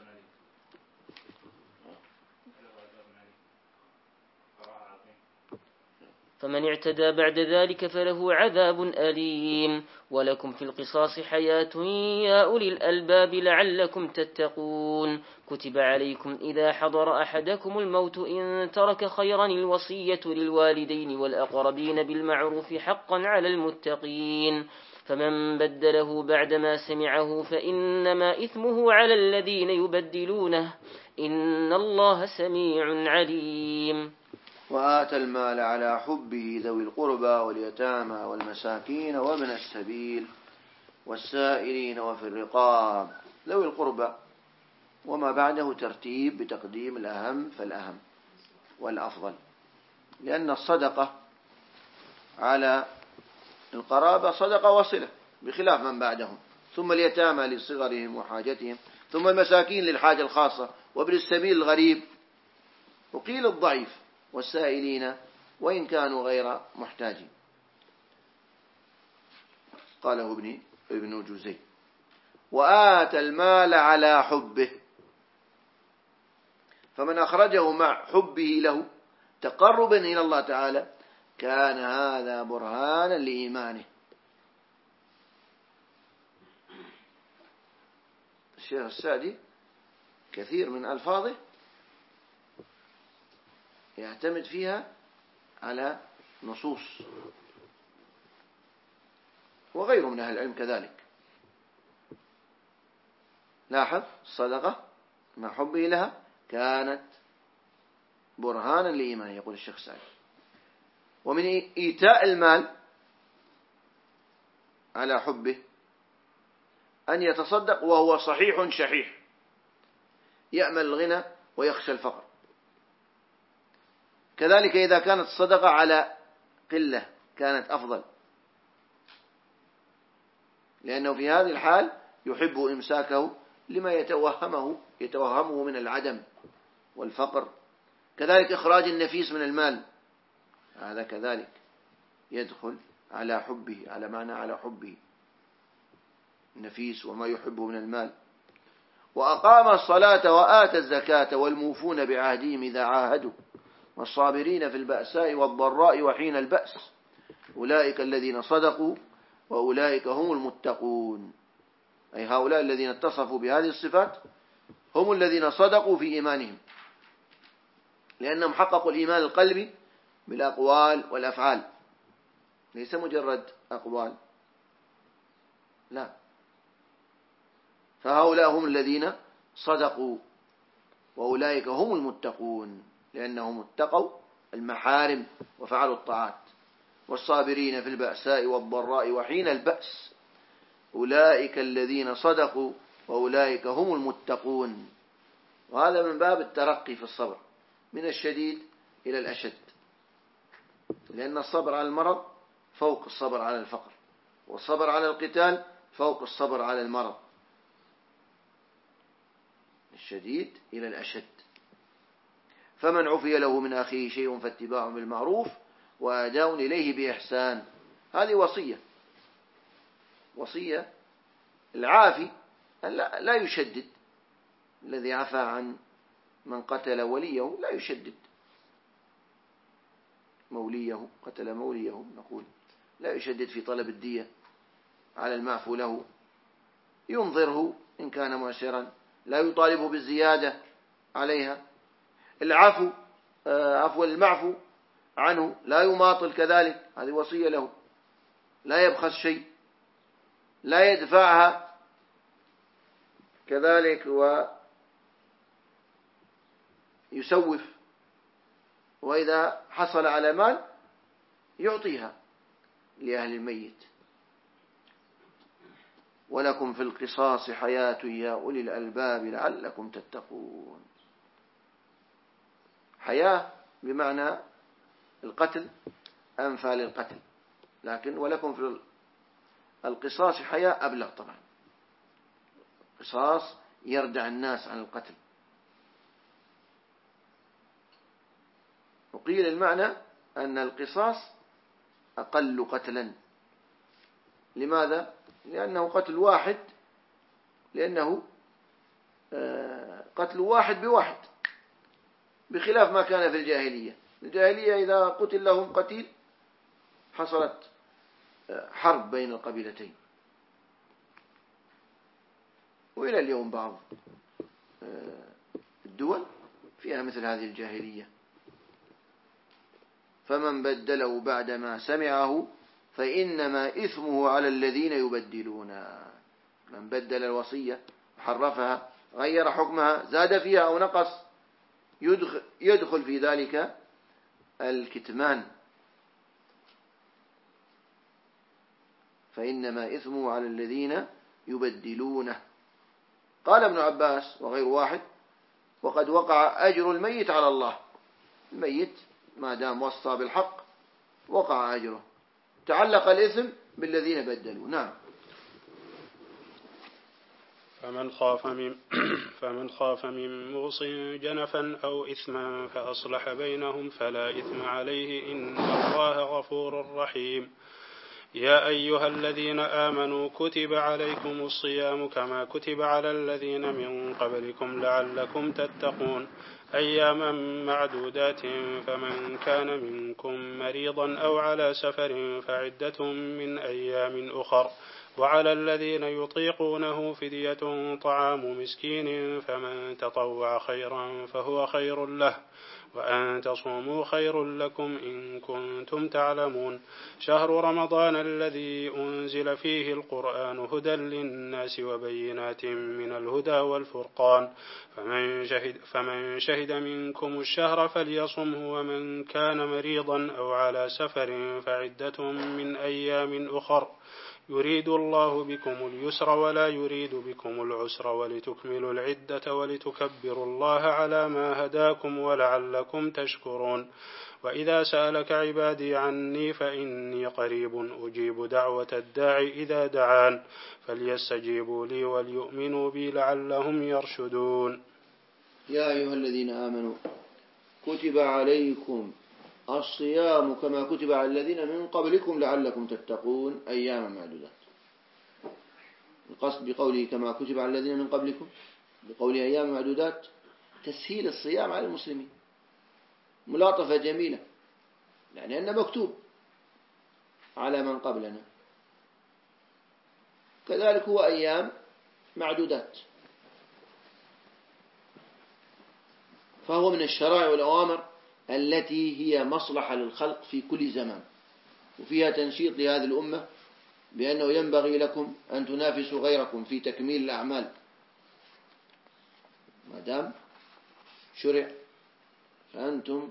فمن اعتدى بعد ذلك فله عذاب أليم. ولكم في القصاص حياة يا أولي الألباب لعلكم تتقون. كتب عليكم إذا حضر أحدكم الموت إن ترك خيرا الوصية للوالدين والأقربين بالمعروف حقا على المتقين فمن بدله بعدما سمعه فإنما إثمه على الذين يبدلونه إن الله سميع عليم. وآتى المال على حبه ذوي القربى واليتامى والمساكين وابن السبيل والسائلين وفي الرقاب. ذوي القربى وما بعده ترتيب بتقديم الأهم فالأهم والأفضل، لأن الصدقة على القرابة صدقة وصلة بخلاف من بعدهم، ثم اليتامى لصغرهم وحاجتهم، ثم المساكين للحاجة الخاصة، وابن السبيل الغريب، وقيل الضعيف، والسائلين وإن كانوا غير محتاجين. قاله ابن ابن جوزي. وآتى المال على حبه، فمن أخرجه مع حبه له تقربا إلى الله تعالى كان هذا برهانا لإيمانه. الشيخ السعدي كثير من ألفاظه يعتمد فيها على نصوص، وغيره من أهل العلم كذلك. لاحظ الصدقة مع حبه لها كانت برهانا لإيمانه، يقول الشيخ سعد. ومن إيتاء المال على حبه أن يتصدق وهو صحيح شحيح يأمل الغنى ويخشى الفقر. كذلك إذا كانت الصدقة على قلة كانت أفضل، لأنه في هذه الحال يحب إمساكه لما يتوهمه يتوهمه من العدم والفقر. كذلك إخراج النفيس من المال، هذا كذلك يدخل على حبه، على معنى على حبه النفيس وما يحبه من المال. وأقام الصلاة وآتى الزكاة والموفون بعهدهم إذا عاهدوا والصابرين في البأساء والضراء وحين البأس أولئك الذين صدقوا وأولئك هم المتقون. أي هؤلاء الذين اتصفوا بهذه الصفات هم الذين صدقوا في إيمانهم، لأنهم حققوا الإيمان القلبي بالأقوال والأفعال، ليس مجرد أقوال، لا. فهؤلاء هم الذين صدقوا وأولئك هم المتقون، لأنهم اتقوا المحارم وفعلوا الطاعات. والصابرين في البأساء والضراء وحين البأس أولئك الذين صدقوا وأولئك هم المتقون. وهذا من باب الترقي في الصبر من الشديد إلى الأشد، لأن الصبر على المرض فوق الصبر على الفقر، والصبر على القتال فوق الصبر على المرض، الشديد إلى الأشد. فمن عفي له من أخيه شيء فاتباع بالمعروف وأداء إليه بإحسان. هذه وصية وصية العافي لا يشدد، الذي عفى عن من قتل وليه لا يشدد، موليه قتل موليه نقول لا يشدد في طلب الدية على المعفو له، ينظره إن كان معسرا، لا يطالبه بالزيادة عليها. العفو عفو المعفو عنه لا يماطل كذلك، هذه وصية له، لا يبخس شيء، لا يدفعها كذلك ويسوف، وإذا حصل على مال يعطيها لأهل الميت. ولكم في القصاص حياة يا أولي الألباب لعلكم تتقون. حياة بمعنى القتل، أنفى للقتل، لكن ولكم في القصاص حياة أبلغ طبعا. قصاص يردع الناس عن القتل. وقيل المعنى أن القصاص أقل قتلا. لماذا؟ لأنه قتل واحد، لأنه قتل واحد بواحد، بخلاف ما كان في الجاهلية. الجاهلية إذا قتل لهم قتيل حصلت حرب بين القبيلتين، وإلى اليوم بعض الدول فيها مثل هذه الجاهلية. فمن بدله بعدما سمعه فإنما إثمه على الذين يبدلون. من بدل الوصية حرفها، غير حكمها، زاد فيها أو نقص، يدخل, يدخل في ذلك الكتمان، فإنما إثمه على الذين يبدلونه. قال ابن عباس وغير واحد: وقد وقع أجر الميت على الله. الميت ما دام وصى بالحق وقع أجره، تعلق الإثم بالذين بدلوا. نعم. فمن خاف من فمن خاف من موص جنفا أو إثما فأصلح بينهم فلا إثم عليه إن الله غفور رحيم. يا أيها الذين آمنوا كتب عليكم الصيام كما كتب على الذين من قبلكم لعلكم تتقون أياما معدودات فمن كان منكم مريضا أو على سفر فعدة من أيام أخر وعلى الذين يطيقونه فدية طعام مسكين فمن تطوع خيرا فهو خير له وأن تصوموا خير لكم إن كنتم تعلمون. شهر رمضان الذي أنزل فيه القرآن هدى للناس وبينات من الهدى والفرقان فمن شهد, فمن شهد منكم الشهر فليصمه ومن كان مريضا أو على سفر فعدة من أيام أخر يريد الله بكم اليسر ولا يريد بكم العسر ولتكملوا العدة ولتكبروا الله على ما هداكم ولعلكم تشكرون. وإذا سألك عبادي عني فإني قريب أجيب دعوة الداعي إذا دعان فليستجيبوا لي وليؤمنوا بي لعلهم يرشدون. يا أيها الذين آمنوا كتب عليكم الصيام كما كتب على الذين من قبلكم لعلكم تتقون أياما معدودات. القصد بقوله كما كتب على الذين من قبلكم بقوله أياما معدودات تسهيل الصيام على المسلمين، ملاطفة جميلة، يعني أنه مكتوب على من قبلنا، كذلك هو أيام معدودات، فهو من الشرائع والأوامر التي هي مصلحة للخلق في كل زمان، وفيها تنشيط لهذه الأمة بأنه ينبغي لكم أن تنافسوا غيركم في تكميل الأعمال. ما دام شرع فأنتم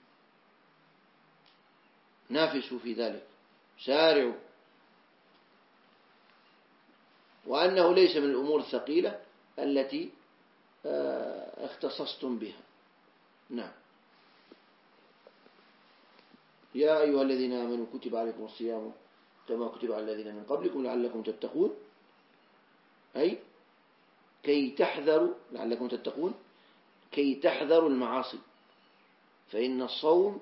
نافسوا في ذلك، سارعوا، وأنه ليس من الأمور الثقيلة التي اختصصتم بها. نعم. يا أيها الذين آمنوا كتب عليكم الصيام كما كتب على الذين من قبلكم لعلكم تتقون، أي كي تحذروا، لعلكم تتقون كي تحذروا المعاصي، فإن الصوم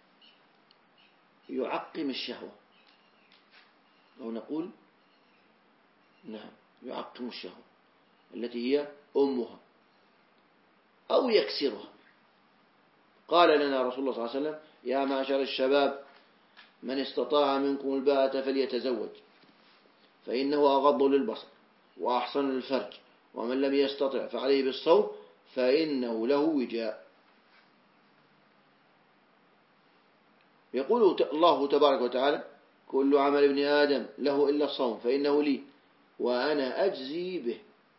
يعقم الشهوة، أو نقول نعم يعقم الشهوة التي هي أمها أو يكسرها. قال لنا رسول الله صلى الله عليه وسلم: يا معشر الشباب من استطاع منكم الباءة فليتزوج فإنه أغض للبصر وأحصن للفرج ومن لم يستطع فعليه بالصوم فإنه له وجاء. يقول الله تبارك وتعالى: كل عمل ابن آدم له إلا الصوم فإنه لي وأنا أجزي به.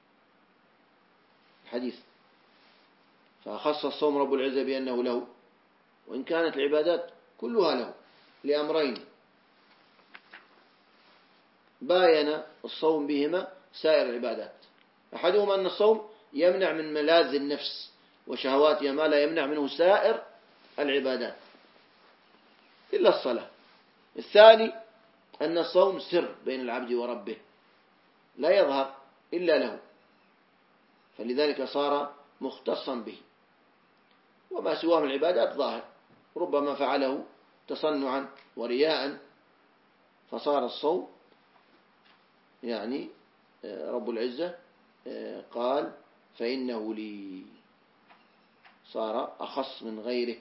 الحديث. فأخص الصوم رب العزة بأنه له، وإن كانت العبادات كلها له لأمرين: باين الصوم بهما سائر العبادات. أحدهما أن الصوم يمنع من ملاذ النفس وشهواتها ما لا يمنع منه سائر العبادات إلا الصلاة. الثاني أن الصوم سر بين العبد وربه لا يظهر إلا له، فلذلك صار مختصا به، وما سواه من العبادات ظاهر ربما فعله تصنعا ورياء، فصار الصوم يعني رب العزة قال فإنه لي، صار أخص من غيره.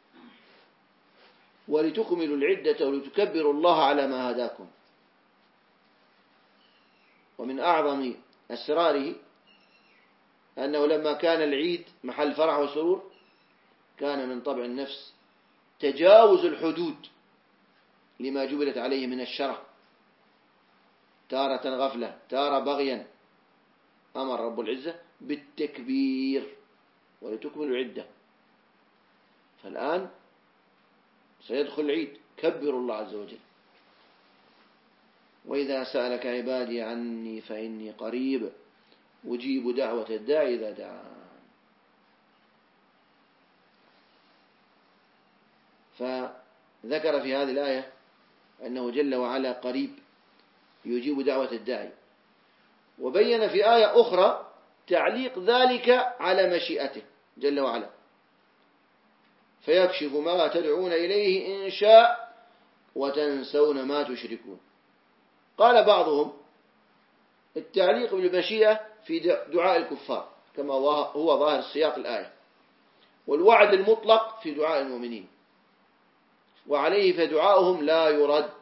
ولتكملوا العدة ولتكبروا الله على ما هداكم. ومن أعظم أسراره أنه لما كان العيد محل فرح وسرور كان من طبع النفس تجاوز الحدود لما جبلت عليه من الشرع، تارة غفلة تارة بغيا. أمر رب العزة بالتكبير ولتكملوا العدة. فالآن سيدخل العيد كبروا الله عز وجل. وإذا سألك عبادي عني فإني قريب أجيب دعوة الداعي إذا دعان. فذكر في هذه الآية أنه جل وعلا قريب يجيب دعوة الداعي، وبين في آية أخرى تعليق ذلك على مشيئته جل وعلا، فيكشف ما تدعون إليه إن شاء وتنسون ما تشركون. قال بعضهم التعليق بالمشيئة في دعاء الكفار كما هو ظاهر سياق الآية، والوعد المطلق في دعاء المؤمنين، وعليه فدعاؤهم لا يرد،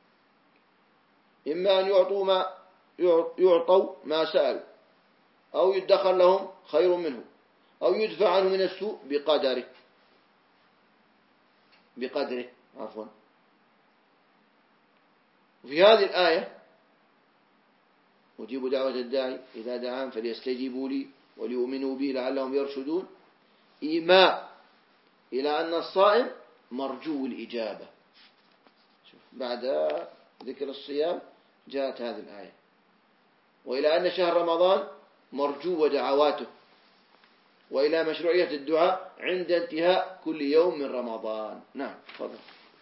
إما أن يعطوا ما يعطوا ما سألوا، أو يدخر لهم خير منه، أو يدفع عنه من السوء بقدره بقدره عفوا. وفي هذه الآية أجيب دعوة الداعي إذا دعان فليستجيبوا لي وليؤمنوا بي لعلهم يرشدون، إيماء إلى أن الصائم مرجو الإجابة. بعد ذكر الصيام جاءت هذه الآية، وإلى أن شهر رمضان مرجو دعواته، وإلى مشروعية الدعاء عند انتهاء كل يوم من رمضان. نعم تفضل.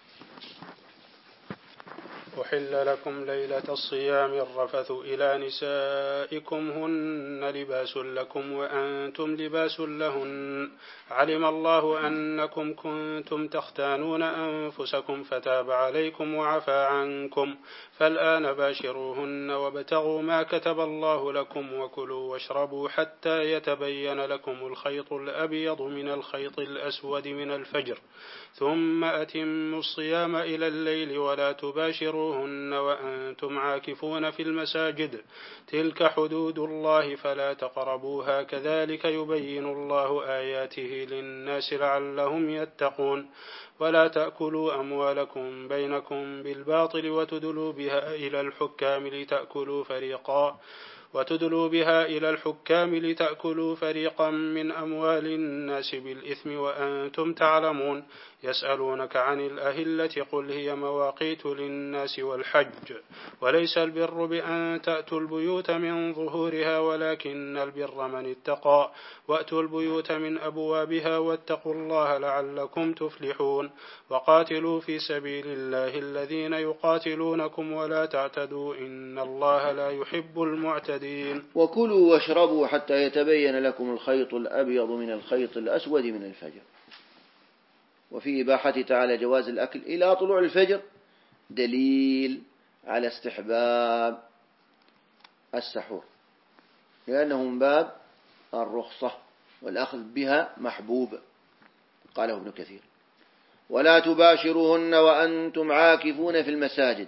أحل لكم ليلة الصيام الرفث إلى نسائكم هن لباس لكم وأنتم لباس لهن، علم الله أنكم كنتم تختانون أنفسكم فتاب عليكم وعفى عنكم، فالآن باشروهن وابتغوا ما كتب الله لكم وكلوا واشربوا حتى يتبين لكم الخيط الأبيض من الخيط الأسود من الفجر، ثم أتموا الصيام إلى الليل ولا تباشروهن وأنتم عاكفون في المساجد، تلك حدود الله فلا تقربوها، كذلك يبين الله آياته للناس لعلهم يتقون. ولا تأكلوا أموالكم بينكم بالباطل وتدلوا بها إلى الحكام لتأكلوا فريقا وتدلوا بها إلى الحكام لتأكلوا فريقا من أموال الناس بالإثم وأنتم تعلمون. يسألونك عن الأهلة قل هي مواقيت للناس والحج، وليس البر بأن تأتوا البيوت من ظهورها ولكن البر من اتقى، وأتوا البيوت من أبوابها واتقوا الله لعلكم تفلحون. وقاتلوا في سبيل الله الذين يقاتلونكم ولا تعتدوا إن الله لا يحب المعتدين. وكلوا واشربوا حتى يتبين لكم الخيط الأبيض من الخيط الأسود من الفجر. وفي إباحة تعالى جواز الأكل إلى طلوع الفجر دليل على استحباب السحور، لأنه من باب الرخصة والأخذ بها محبوب. قاله ابن كثير: ولا تباشروهن وأنتم عاكفون في المساجد.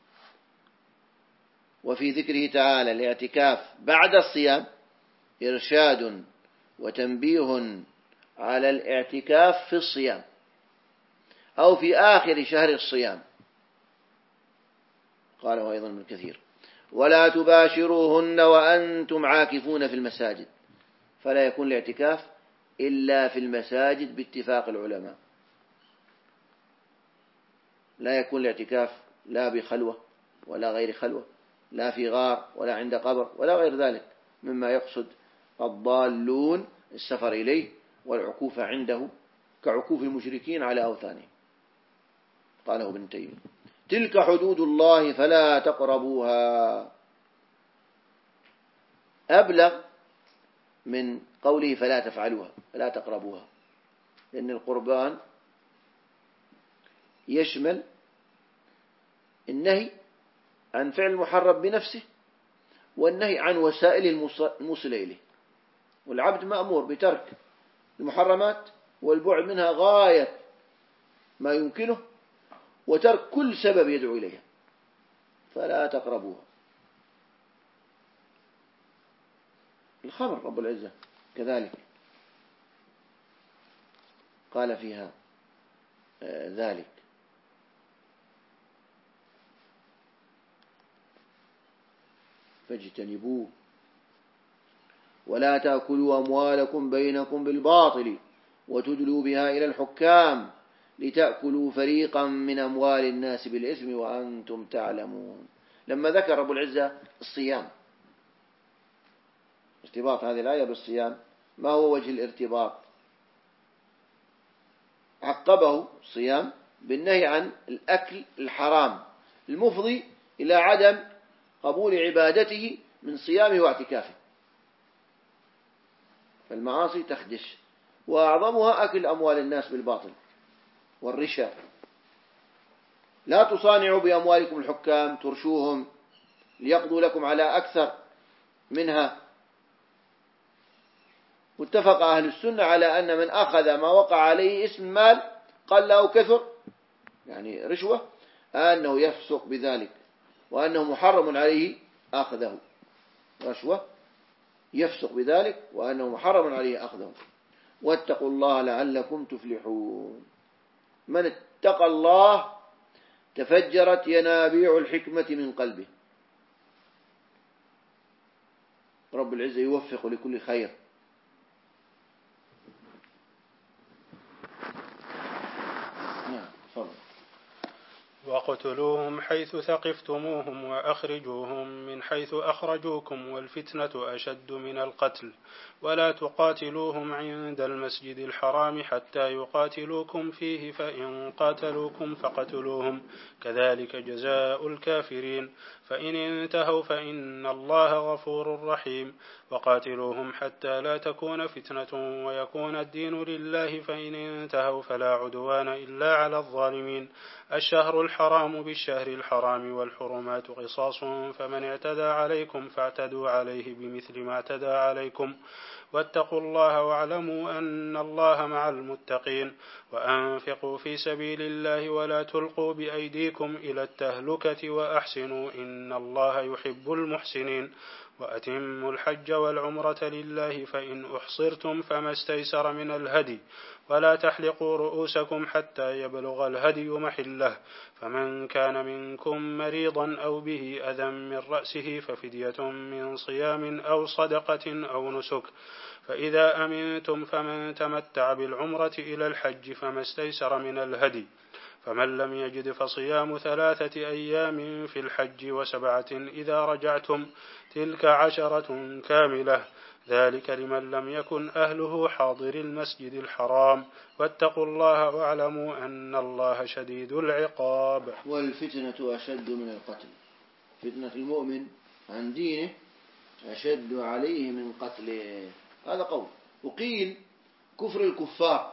وفي ذكره تعالى الاعتكاف بعد الصيام إرشاد وتنبيه على الاعتكاف في الصيام أو في آخر شهر الصيام. قاله أيضا ابن كثير: ولا تباشروهن وأنتم عاكفون في المساجد، فلا يكون الاعتكاف إلا في المساجد باتفاق العلماء، لا يكون الاعتكاف لا بخلوة ولا غير خلوة، لا في غار ولا عند قبر ولا غير ذلك مما يقصد الضالون السفر إليه والعكوف عنده كعكوف المشركين على أوثانهم. قاله ابن تيمية: تلك حدود الله فلا تقربوها، أبلغ من قوله فلا تفعلوها فلا تقربوها، لأن القربان يشمل النهي عن فعل المحرم بنفسه والنهي عن وسائل الموصلة إليه، والعبد مأمور بترك المحرمات والبعد منها غاية ما يمكنه وترك كل سبب يدعو إليها، فلا تقربوها. الخمر رب العزة كذلك قال فيها ذلك: فاجتنبوه ولا تأكلوا أموالكم بينكم بالباطل وتدلوا بها إلى الحكام لتأكلوا فريقا من أموال الناس بالإثم وأنتم تعلمون. لما ذكر رب العزة الصيام، ارتباط هذه الآية بالصيام، ما هو وجه الارتباط؟ عقبه الصيام بالنهي عن الأكل الحرام المفضي إلى عدم قبول عبادته من صيامه واعتكافه، فالمعاصي تخدش، وأعظمها أكل أموال الناس بالباطل والرشا. لا تصانعوا بأموالكم الحكام ترشوهم ليقضوا لكم على أكثر منها. واتفق أهل السنة على أن من أخذ ما وقع عليه اسم مال قل أو كثر، يعني رشوة، أنه يفسق بذلك وأنه محرم عليه أخذه. رشوة يفسق بذلك وأنه محرم عليه أخذه. واتقوا الله لعلكم تفلحون. من اتقى الله تفجرت ينابيع الحكمة من قلبه. رب العزة يوفق لكل خير. وَاقْتُلُوهُمْ حَيْثُ ثَقِفْتُمُوهُمْ وَأَخْرِجُوهُمْ مِنْ حَيْثُ أَخْرَجُوكُمْ وَالْفِتْنَةُ أَشَدُّ مِنَ الْقَتْلِ وَلَا تُقَاتِلُوهُمْ عِندَ الْمَسْجِدِ الْحَرَامِ حَتَّى يُقَاتِلُوكُمْ فِيهِ فَإِنْ قَاتَلُوكُمْ فَاقْتُلُوهُمْ كَذَلِكَ جَزَاءُ الْكَافِرِينَ فَإِنِ انْتَهَوْا فَإِنَّ اللَّهَ غَفُورٌ رَحِيمٌ وَقَاتِلُوهُمْ حَتَّى لَا تَكُونَ فِتْنَةٌ وَيَكُونَ الدِّينُ لِلَّهِ فَإِنِ انْتَهَوْا فَلَا عُدْوَانَ إِلَّا عَلَى الظَّالِمِينَ. الشهر الحرام بالشهر الحرام والحرمات قصاص فمن اعتدى عليكم فاعتدوا عليه بمثل ما اعتدى عليكم واتقوا الله واعلموا أن الله مع المتقين. وأنفقوا في سبيل الله ولا تلقوا بأيديكم إلى التهلكة وأحسنوا إن الله يحب المحسنين. وأتموا الحج والعمرة لله فإن أحصرتم فما استيسر من الهدي ولا تحلقوا رؤوسكم حتى يبلغ الهدي محله فمن كان منكم مريضا أو به أذى من رأسه ففدية من صيام أو صدقة أو نسك فإذا أمنتم فمن تمتع بالعمرة إلى الحج فما استيسر من الهدي فمن لم يجد فصيام ثلاثة أيام في الحج وسبعة إذا رجعتم تلك عشرة كاملة ذلك لمن لم يكن أهله حاضر المسجد الحرام واتقوا الله واعلموا أن الله شديد العقاب. والفتنة أشد من القتل. فتنة المؤمن عن دينه أشد عليه من قتله. هذا قول. وقيل كفر الكفار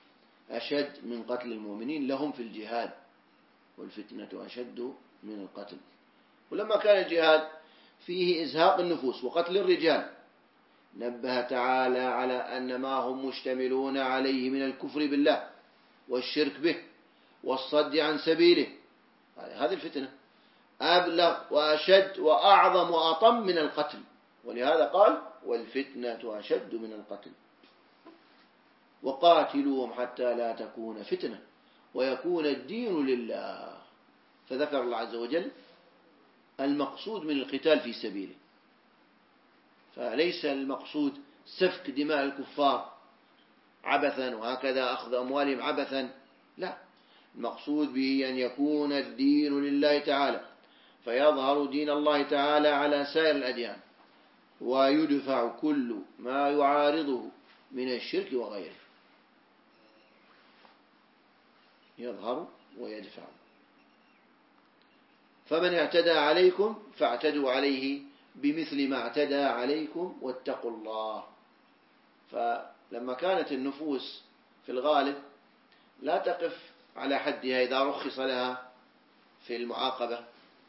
أشد من قتل المؤمنين لهم في الجهاد والفتنة أشد من القتل. ولما كان الجهاد فيه إزهاق النفوس وقتل الرجال نبه تعالى على أن ما هم مشتملون عليه من الكفر بالله والشرك به والصد عن سبيله هذه الفتنة أبلغ وأشد وأعظم وأطم من القتل. ولهذا قال والفتنة أشد من القتل. وقاتلوهم حتى لا تكون فتنة ويكون الدين لله. فذكر الله عز وجل المقصود من القتال في سبيله، فليس المقصود سفك دماء الكفار عبثا وهكذا أخذ أموالهم عبثا، لا، المقصود به أن يكون الدين لله تعالى فيظهر دين الله تعالى على سائر الأديان، ويدفع كل ما يعارضه من الشرك وغيره، يظهر ويدفع. فمن اعتدى عليكم فاعتدوا عليه بمثل ما اعتدى عليكم واتقوا الله. فلما كانت النفوس في الغالب لا تقف على حدها إذا رخص لها في المعاقبة،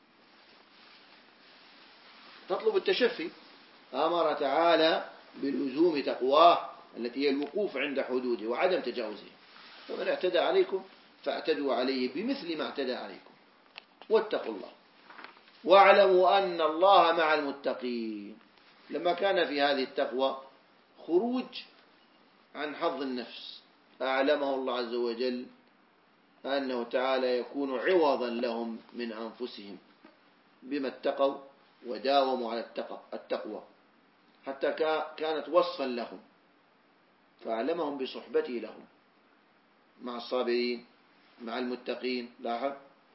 تطلب التشفي، أمر تعالى بلزوم تقواه التي هي الوقوف عند حدوده وعدم تجاوزه. فمن اعتدى عليكم فاعتدوا عليه بمثل ما اعتدى عليكم واتقوا الله واعلموا أن الله مع المتقين. لما كان في هذه التقوى خروج عن حظ النفس، أعلمه الله عز وجل أنه تعالى يكون عوضا لهم من أنفسهم بما اتقوا وداوموا على التقوى، حتى كانت وصفا لهم، فأعلمهم بصحبته لهم مع الصابرين مع المتقين. لاحظ: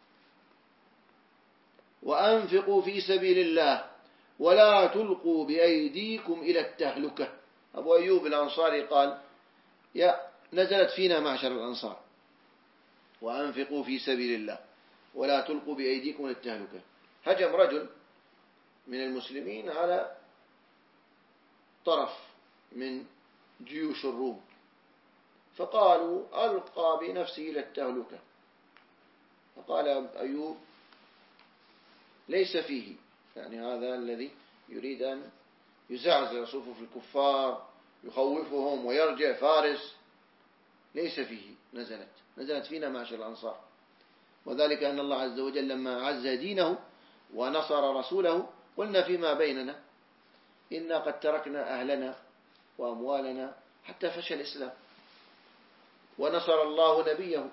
وأنفقوا في سبيل الله ولا تلقوا بأيديكم إلى التهلكة. أبو أيوب الأنصاري قال: يا نزلت فينا معشر الأنصار، وأنفقوا في سبيل الله ولا تلقوا بأيديكم إلى التهلكة. هجم رجل من المسلمين على طرف من جيوش الروم، فقالوا: ألقى بنفسه إلى التهلكة. فقال أيوب: ليس فيه، يعني هذا الذي يريد أن يزعزع صفوف الكفار يخوفهم ويرجع فارس، ليس فيه. نزلت نزلت فينا معشر الأنصار، وذلك أن الله عز وجل لما عز دينه ونصر رسوله قلنا فيما بيننا: إنا قد تركنا أهلنا وأموالنا حتى فشل الإسلام، ونصر الله نبيه،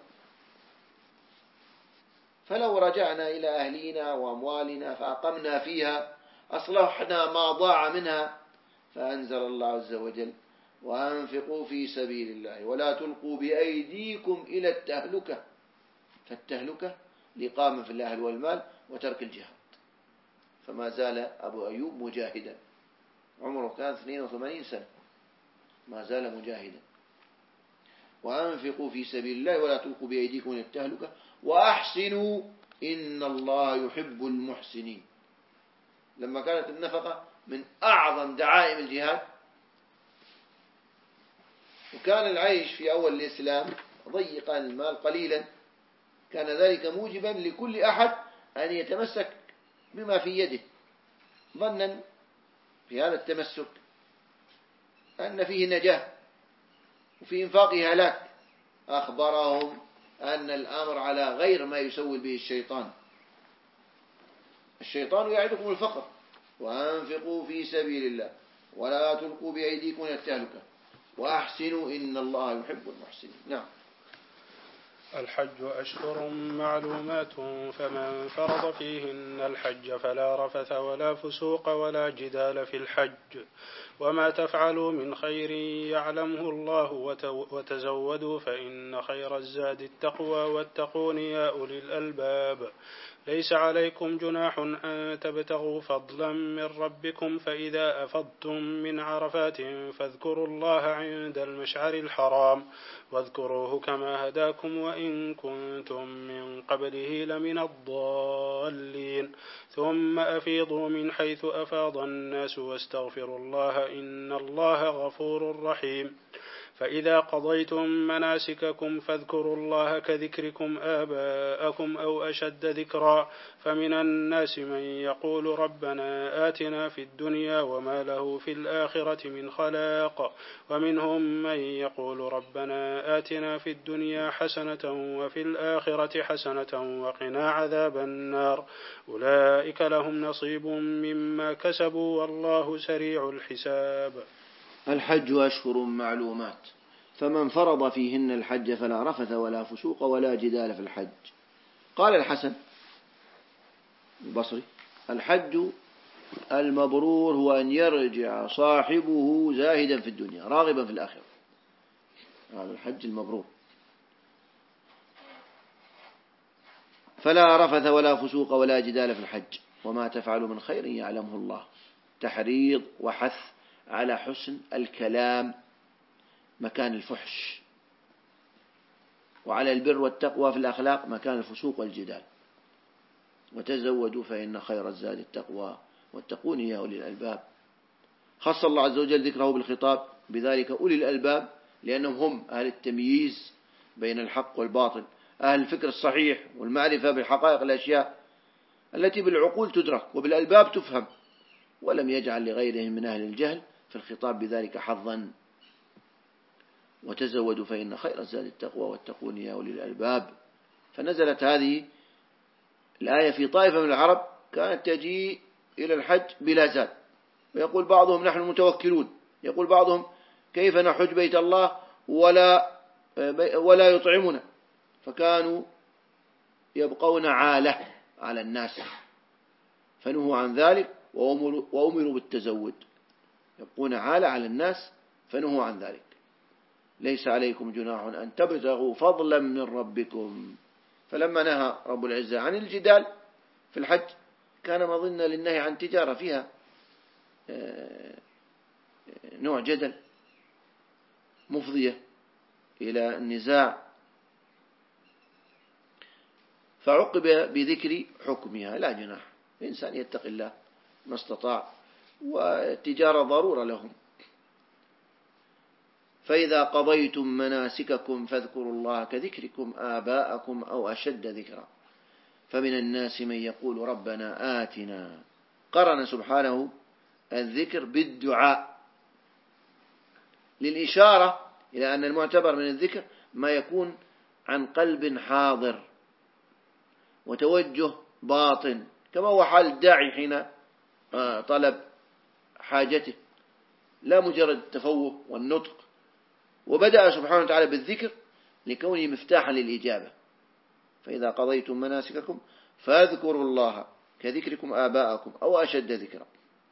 فلو رجعنا إلى أهلنا وأموالنا فأقمنا فيها أصلحنا ما ضاع منها. فأنزل الله عز وجل: وأنفقوا في سبيل الله ولا تلقوا بأيديكم إلى التهلكة. فالتهلكة الإقامة في الأهل والمال وترك الجهاد. فما زال أبو أيوب مجاهدا، عمره كان اثنين وثمانين سنة، ما زال مجاهدا. وأنفقوا في سبيل الله ولا تلقوا بأيديكم إلى التهلكة وأحسنوا إن الله يحب المحسنين. لما كانت النفقة من أعظم دعائم الجهاد، وكان العيش في أول الإسلام ضيقا، المال قليلا، كان ذلك موجبا لكل أحد أن يتمسك بما في يده، ظنا في هذا التمسك أن فيه نجاة وفي إنفاقه هلاك. أخبرهم أن الأمر على غير ما يسول به الشيطان. الشيطان يعدكم الفقر، وأنفقوا في سبيل الله ولا تلقوا بأيديكم إلى التهلكة وأحسنوا إن الله يحب المحسنين. نعم. الحج أشهر معلومات، فمن فرض فيهن الحج فلا رفث ولا فسوق ولا جدال في الحج، وما تفعلوا من خير يعلمه الله وتزودوا فإن خير الزاد التقوى واتقون يا أولي الألباب. ليس عليكم جناح أن تبتغوا فضلا من ربكم، فإذا أفضتم من عرفات فاذكروا الله عند المشعر الحرام واذكروه كما هداكم وإن كنتم من قبله لمن الضالين. ثم أفيضوا من حيث أفاض الناس واستغفروا الله إن الله غفور رحيم. فإذا قضيتم مناسككم فاذكروا الله كذكركم آباءكم أو أشد ذكرا. فمن الناس من يقول ربنا آتنا في الدنيا وما له في الآخرة من خلاق، ومنهم من يقول ربنا آتنا في الدنيا حسنة وفي الآخرة حسنة وقنا عذاب النار. أولئك لهم نصيب مما كسبوا والله سريع الحساب. الحج أشهر معلومات، فمن فرض فيهن الحج فلا رفث ولا فسوق ولا جدال في الحج. قال الحسن البصري: الحج المبرور هو أن يرجع صاحبه زاهدا في الدنيا راغبا في الآخرة. هذا الحج المبرور. فلا رفث ولا فسوق ولا جدال في الحج، وما تفعلوا من خير يعلمه الله. تحريض وحث على حسن الكلام مكان الفحش، وعلى البر والتقوى في الأخلاق مكان الفسوق والجدال. وتزودوا فإن خير الزاد التقوى واتقون يا أولي الألباب. خص الله عز وجل ذكره بالخطاب بذلك أولي الألباب، لأنهم هم أهل التمييز بين الحق والباطل، أهل الفكر الصحيح والمعرفة بحقائق الأشياء التي بالعقول تدرك وبالألباب تفهم، ولم يجعل لغيرهم من أهل الجهل في الخطاب بذلك حظا. وتزودوا فإن خير الزاد التقوى واتقون يا أولي الألباب. فنزلت هذه الآية في طائفة من العرب كانت تجي إلى الحج بلا زاد، ويقول بعضهم نحن متوكلون، يقول بعضهم كيف نحج بيت الله ولا ولا يطعمنا، فكانوا يبقون عالة على الناس، فنهوا عن ذلك وأمروا بالتزود. يبقون عالة على الناس فنهوا عن ذلك. ليس عليكم جناح أن تبتغوا فضلا من ربكم. فلما نهى رب العزة عن الجدال في الحج كان مظنة للنهي عن تجارة فيها نوع جدل مفضية إلى النزاع، فعقب بذكر حكمها. لا جناح، الإنسان يتقي الله ما استطاع، والتجارة ضرورة لهم. فإذا قضيتم مناسككم فاذكروا الله كذكركم آباءكم أو أشد ذكرا. فمن الناس من يقول ربنا آتنا. قرن سبحانه الذكر بالدعاء للإشارة إلى أن المعتبر من الذكر ما يكون عن قلب حاضر وتوجه باطن، كما هو حال الداعي حين طلب حاجته، لا مجرد التفوه والنطق. وبدأ سبحانه وتعالى بالذكر لكونه مفتاحا للإجابة. فإذا قضيتم مناسككم فاذكروا الله كذكركم آباءكم أو أشد ذكرا.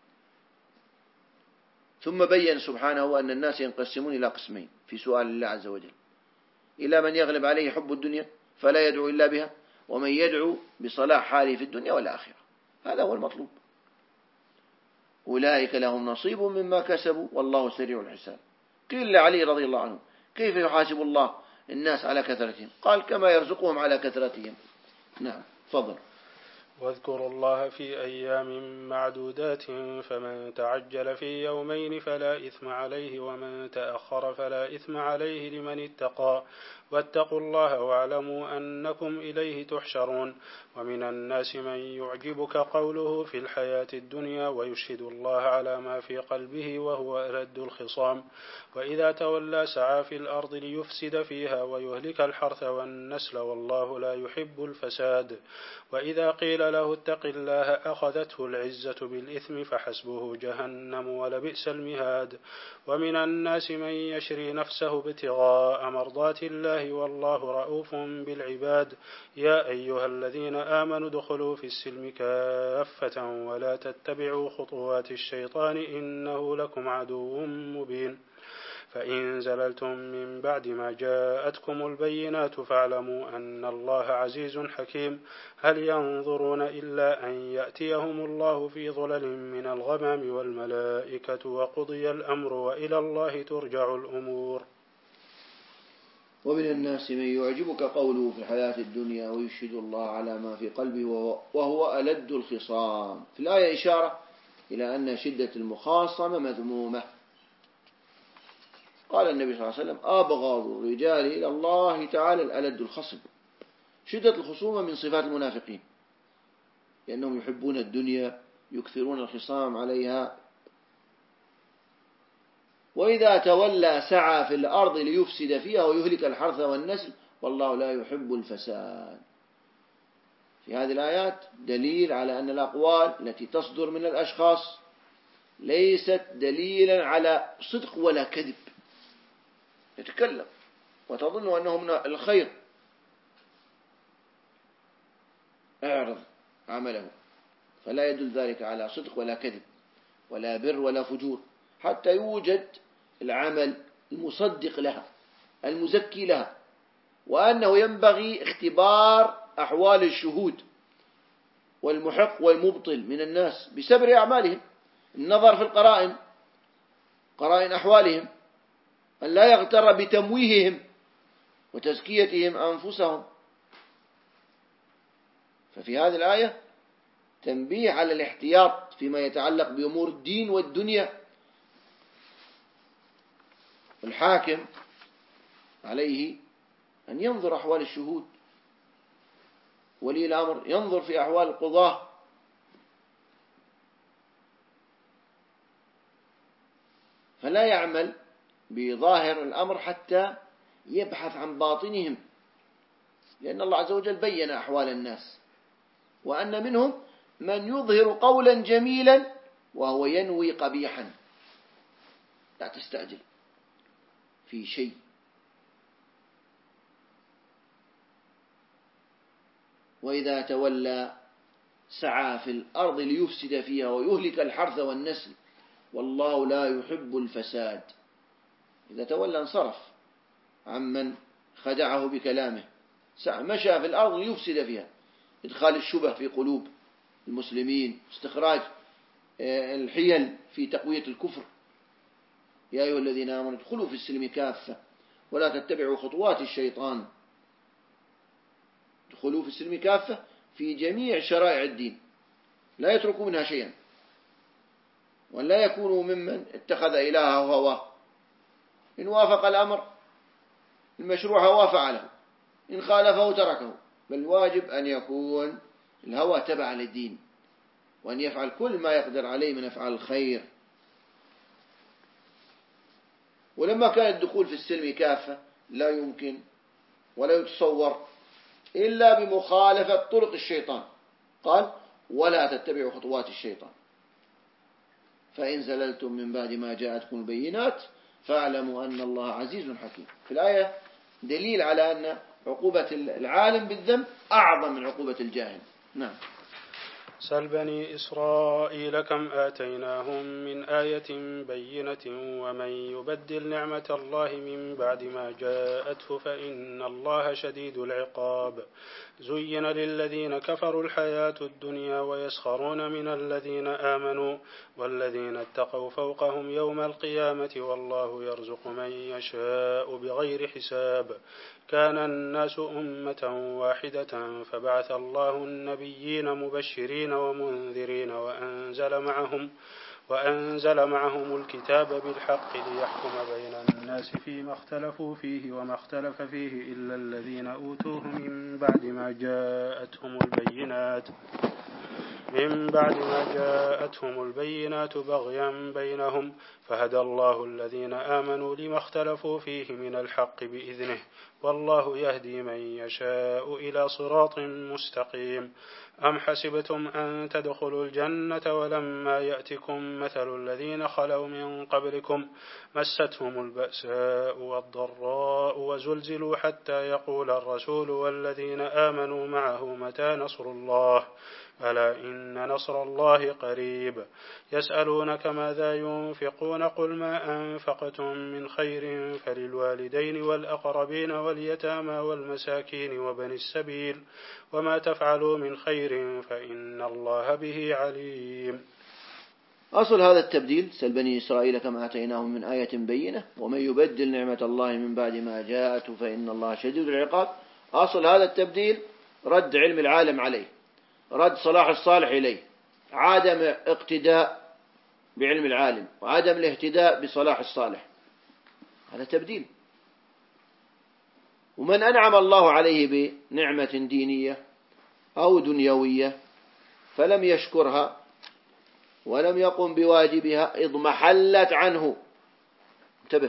ثم بين سبحانه أن الناس ينقسمون إلى قسمين في سؤال الله عز وجل: إلى من يغلب عليه حب الدنيا فلا يدعو إلا بها، ومن يدعو بصلاح حاله في الدنيا والآخرة. هذا هو المطلوب. أولئك لهم نصيب مما كسبوا والله سريع الحساب. قيل لعلي رضي الله عنه: كيف يحاسب الله الناس على كثرتهم؟ قال: كما يرزقهم على كثرتهم. نعم، فضل. واذكروا الله في أيام معدودات، فمن تعجل في يومين فلا إثم عليه، ومن تأخر فلا إثم عليه لمن اتقى. واتقوا الله واعلموا أنكم إليه تحشرون. ومن الناس من يعجبك قوله في الحياة الدنيا ويشهد الله على ما في قلبه وهو ألد الخصام. وإذا تولى سعى في الأرض ليفسد فيها ويهلك الحرث والنسل والله لا يحب الفساد. وإذا قيل له اتق الله أخذته العزة بالإثم فحسبه جهنم ولبئس المهاد. ومن الناس من يشري نفسه ابتغاء مرضات الله والله رؤوف بالعباد. يا أيها الذين آمنوا ادخلوا في السلم كافة ولا تتبعوا خطوات الشيطان إنه لكم عدو مبين. فإن زللتم من بعد ما جاءتكم البينات فاعلموا أن الله عزيز حكيم. هل ينظرون إلا أن يأتيهم الله في ظلل من الغمام والملائكة وقضي الأمر وإلى الله ترجع الأمور. ومن الناس من يعجبك قوله في الحياة الدنيا ويشهد الله على ما في قلبه وهو ألد الخصام. في الآية إشارة إلى أن شدة المخاصمة مذمومة. قال النبي صلى الله عليه وسلم: أبغض الرجال إلى الله تعالى الألد الخصم. شدة الخصومة من صفات المنافقين، لأنهم يحبون الدنيا، يكثرون الخصام عليها. وإذا تولى سعى في الأرض ليفسد فيها ويهلك الحرث والنسل والله لا يحب الفساد. في هذه الآيات دليل على أن الأقوال التي تصدر من الأشخاص ليست دليلا على صدق ولا كذب. يتكلم وتظن أنه من الخير، اعرض عمله، فلا يدل ذلك على صدق ولا كذب ولا بر ولا فجور، حتى يوجد العمل المصدق لها المزكي لها، وأنه ينبغي اختبار أحوال الشهود والمحق والمبطل من الناس بسبب أعمالهم، النظر في القرائن، قرائن أحوالهم، أن لا يغتر بتمويههم وتزكيتهم أنفسهم. ففي هذه الآية تنبيه على الاحتياط فيما يتعلق بأمور الدين والدنيا. الحاكم عليه أن ينظر أحوال الشهود، ولي الأمر ينظر في أحوال القضاة، فلا يعمل بظاهر الأمر حتى يبحث عن باطنهم، لأن الله عز وجل بين أحوال الناس، وأن منهم من يظهر قولا جميلا وهو ينوي قبيحا. لا تستعجل في شيء. وإذا تولى سعى في الأرض ليفسد فيها ويهلك الحرث والنسل والله لا يحب الفساد. إذا تولى انصرف عمن خدعه بكلامه، مشى في الأرض ليفسد فيها، إدخال الشبه في قلوب المسلمين، استخراج الحيل في تقوية الكفر. يا أيها الذين آمنوا ادخلوا في السلم كافة ولا تتبعوا خطوات الشيطان. ادخلوا في السلم كافة في جميع شرائع الدين، لا يتركوا منها شيئا، ولا يكونوا ممن اتخذ إلهه هواه. إن وافق الأمر المشروع هواه فعله، إن خالفه تركه. بل واجب أن يكون الهوى تبع للدين، وأن يفعل كل ما يقدر عليه من أفعال الخير. ولما كان الدخول في السلم كافة لا يمكن ولا يتصور إلا بمخالفة طرق الشيطان. قال ولا تتبعوا خطوات الشيطان فإن زللتم من بعد ما جاءتكم البينات فاعلموا أن الله عزيز حكيم. في الآية دليل على أن عقوبة العالم بالذنب أعظم من عقوبة الجاهل. نعم. سل بني إسرائيل كم آتيناهم من آية بينة ومن يبدل نعمة الله من بعد ما جاءته فإن الله شديد العقاب. زين للذين كفروا الحياة الدنيا ويسخرون من الذين آمنوا والذين اتقوا فوقهم يوم القيامة والله يرزق من يشاء بغير حساب. كان الناس أمة واحدة فبعث الله النبيين مبشرين ومنذرين وأنزل معهم وأنزل معهم الكتاب بالحق ليحكم بين الناس فيما اختلفوا فيه وما اختلف فيه إلا الذين أوتوه من بعد ما جاءتهم البينات من بعد ما جاءتهم البينات بغيا بينهم فهدى الله الذين آمنوا لما اختلفوا فيه من الحق بإذنه والله يهدي من يشاء إلى صراط مستقيم. أم حسبتم أن تدخلوا الجنة ولما يأتكم مثل الذين خلوا من قبلكم مستهم البأساء والضراء وزلزلوا حتى يقول الرسول والذين آمنوا معه متى نصر الله ألا إن نصر الله قريب. يسألونك ماذا ينفقون قل ما أنفقتم من خير فللوالدين والأقربين واليتامى والمساكين وبني السبيل وما تفعلوا من خير فإن الله به عليم. أصل هذا التبديل سل بني إسرائيل كما آتيناهم من آية بينة ومن يبدل نعمة الله من بعد ما جاءته فإن الله شديد العقاب. أصل هذا التبديل رد علم العالم عليه، رد صلاح الصالح إليه، عدم اقتداء بعلم العالم وعدم الاهتداء بصلاح الصالح. هذا تبديل. ومن أنعم الله عليه بنعمة دينية أو دنيوية فلم يشكرها ولم يقم بواجبها اضمحلت عنه. انتبه،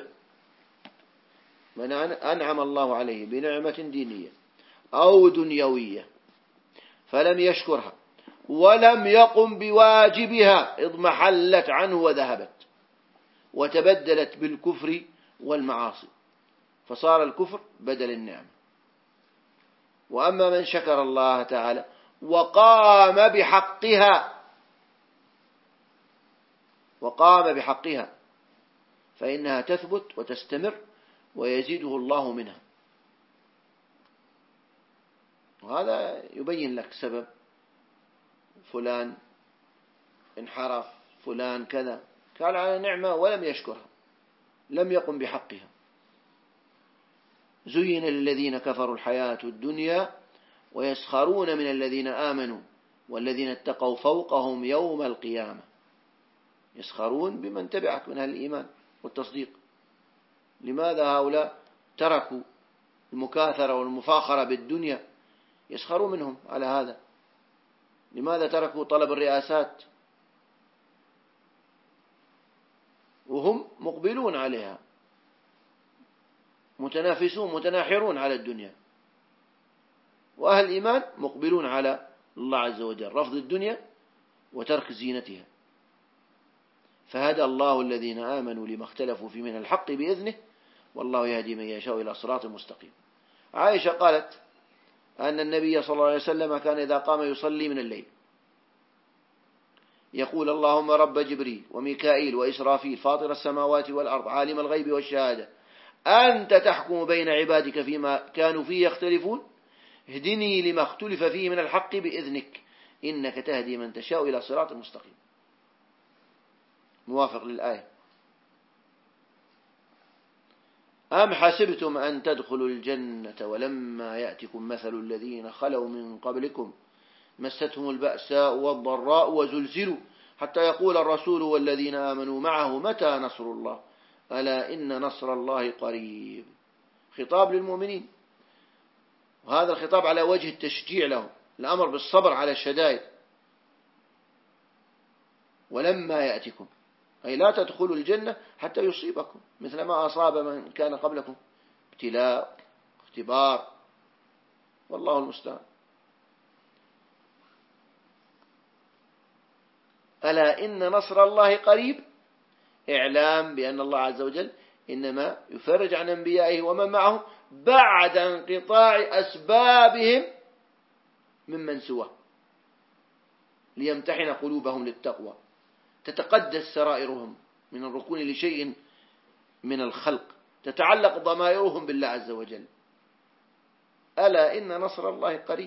من أنعم الله عليه بنعمة دينية أو دنيوية فلم يشكرها ولم يقم بواجبها اضمحلت عنه وذهبت وتبدلت بالكفر والمعاصي، فصار الكفر بدل النعمة. وأما من شكر الله تعالى وقام بحقها وقام بحقها فإنها تثبت وتستمر ويزيده الله منها. وهذا يبين لك سبب فلان انحرف، فلان كذا، كان على نعمة ولم يشكرها، لم يقم بحقها. زين للذين كفروا الحياة الدنيا ويسخرون من الذين آمنوا والذين اتقوا فوقهم يوم القيامة. يسخرون بمن تبعك من أهل الإيمان والتصديق. لماذا هؤلاء تركوا المكاثرة والمفاخرة بالدنيا؟ يسخرون منهم على هذا. لماذا تركوا طلب الرئاسات وهم مقبلون عليها، متنافسون متناحرون على الدنيا؟ وأهل الإيمان مقبلون على الله عز وجل، رفض الدنيا وترك زينتها. فهدى الله الذين آمنوا لما اختلفوا فيه من الحق بإذنه والله يهدي من يشاء إلى صراط مستقيم. عائشة قالت أن النبي صلى الله عليه وسلم كان إذا قام يصلي من الليل يقول اللهم رب جبريل وميكائيل وإسرافيل فاطر السماوات والأرض عالم الغيب والشهادة أنت تحكم بين عبادك فيما كانوا فيه يختلفون اهدني لما اختلف فيه من الحق بإذنك إنك تهدي من تشاء إلى صراط مستقيم. موافق للآية. أم حسبتم أن تدخلوا الجنة ولما يأتكم مثل الذين خلوا من قبلكم مستهم البأساء والضراء وزلزلوا حتى يقول الرسول والذين آمنوا معه متى نصر الله ألا إن نصر الله قريب. خطاب للمؤمنين، وهذا الخطاب على وجه التشجيع لهم، الأمر بالصبر على الشدائد. ولما يأتكم أي لا تدخلوا الجنة حتى يصيبكم مثل ما أصاب من كان قبلكم، ابتلاء اختبار، والله المستعان. ألا إن نصر الله قريب، إعلام بأن الله عز وجل إنما يفرج عن أنبيائه ومن معه بعد انقطاع أسبابهم ممن سواه ليمتحن قلوبهم للتقوى، تتقدس سرائرهم من الركون لشيء من الخلق، تتعلق ضمائرهم بالله عز وجل. ألا إن نصر الله قريب.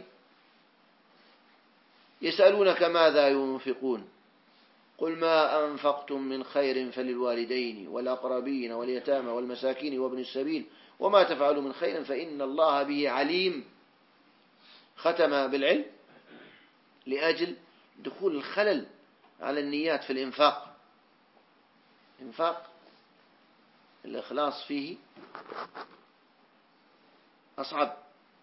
يسألونك ماذا ينفقون قل ما أنفقتم من خير فللوالدين والأقربين واليتامى والمساكين وابن السبيل وما تفعلوا من خير فإن الله به عليم. ختم بالعلم لأجل دخول الخلل على النيات في الإنفاق. إنفاق الإخلاص فيه أصعب،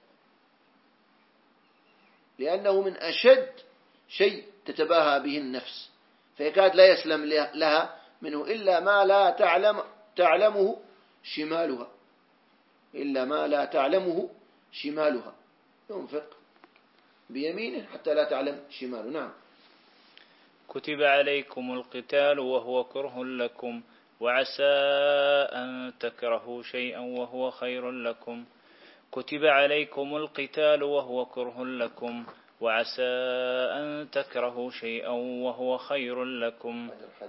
لأنه من أشد شيء تتباهى به النفس، فيكاد لا يسلم لها منه إلا ما لا تعلم تعلمه شمالها إلا ما لا تعلمه شمالها. ينفق بيمينه حتى لا تعلم شماله. نعم. كتب عليكم القتال وهو كره لكم وعسى أن تكرهوا شيئا وهو خير لكم. كتب عليكم القتال وهو كره لكم وعسى أن تكرهوا شيئا وهو خير لكم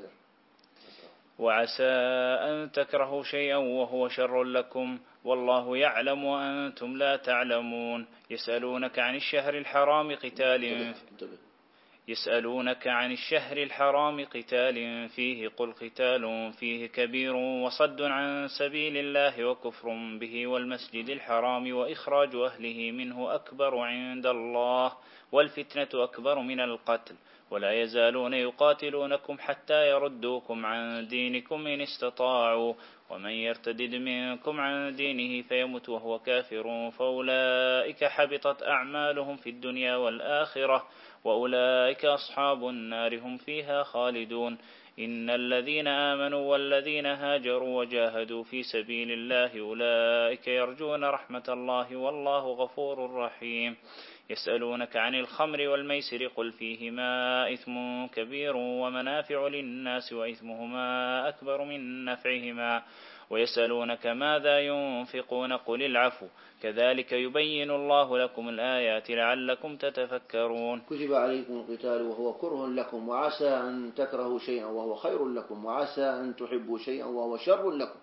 وعسى أن تكرهوا شيئا وهو شر لكم والله يعلم وأنتم لا تعلمون. يسألونك عن الشهر الحرام قتال يسألونك عن الشهر الحرام قتال فيه قل قتال فيه كبير وصد عن سبيل الله وكفر به والمسجد الحرام وإخراج أهله منه أكبر عند الله والفتنة أكبر من القتل ولا يزالون يقاتلونكم حتى يردوكم عن دينكم إن استطاعوا ومن يرتدد منكم عن دينه فيمت وهو كافر فأولئك حبطت أعمالهم في الدنيا والآخرة وأولئك أصحاب النار هم فيها خالدون. إن الذين آمنوا والذين هاجروا وجاهدوا في سبيل الله أولئك يرجون رحمة الله والله غفور رحيم. يسألونك عن الخمر والميسر قل فيهما إثم كبير ومنافع للناس وإثمهما أكبر من نفعهما ويسألونك ماذا ينفقون قل العفو كذلك يبين الله لكم الآيات لعلكم تتفكرون. كتب عليكم القتال وهو كره لكم وعسى أن تكرهوا شيئا وهو خير لكم وعسى أن تحبوا شيئا وهو شر لكم.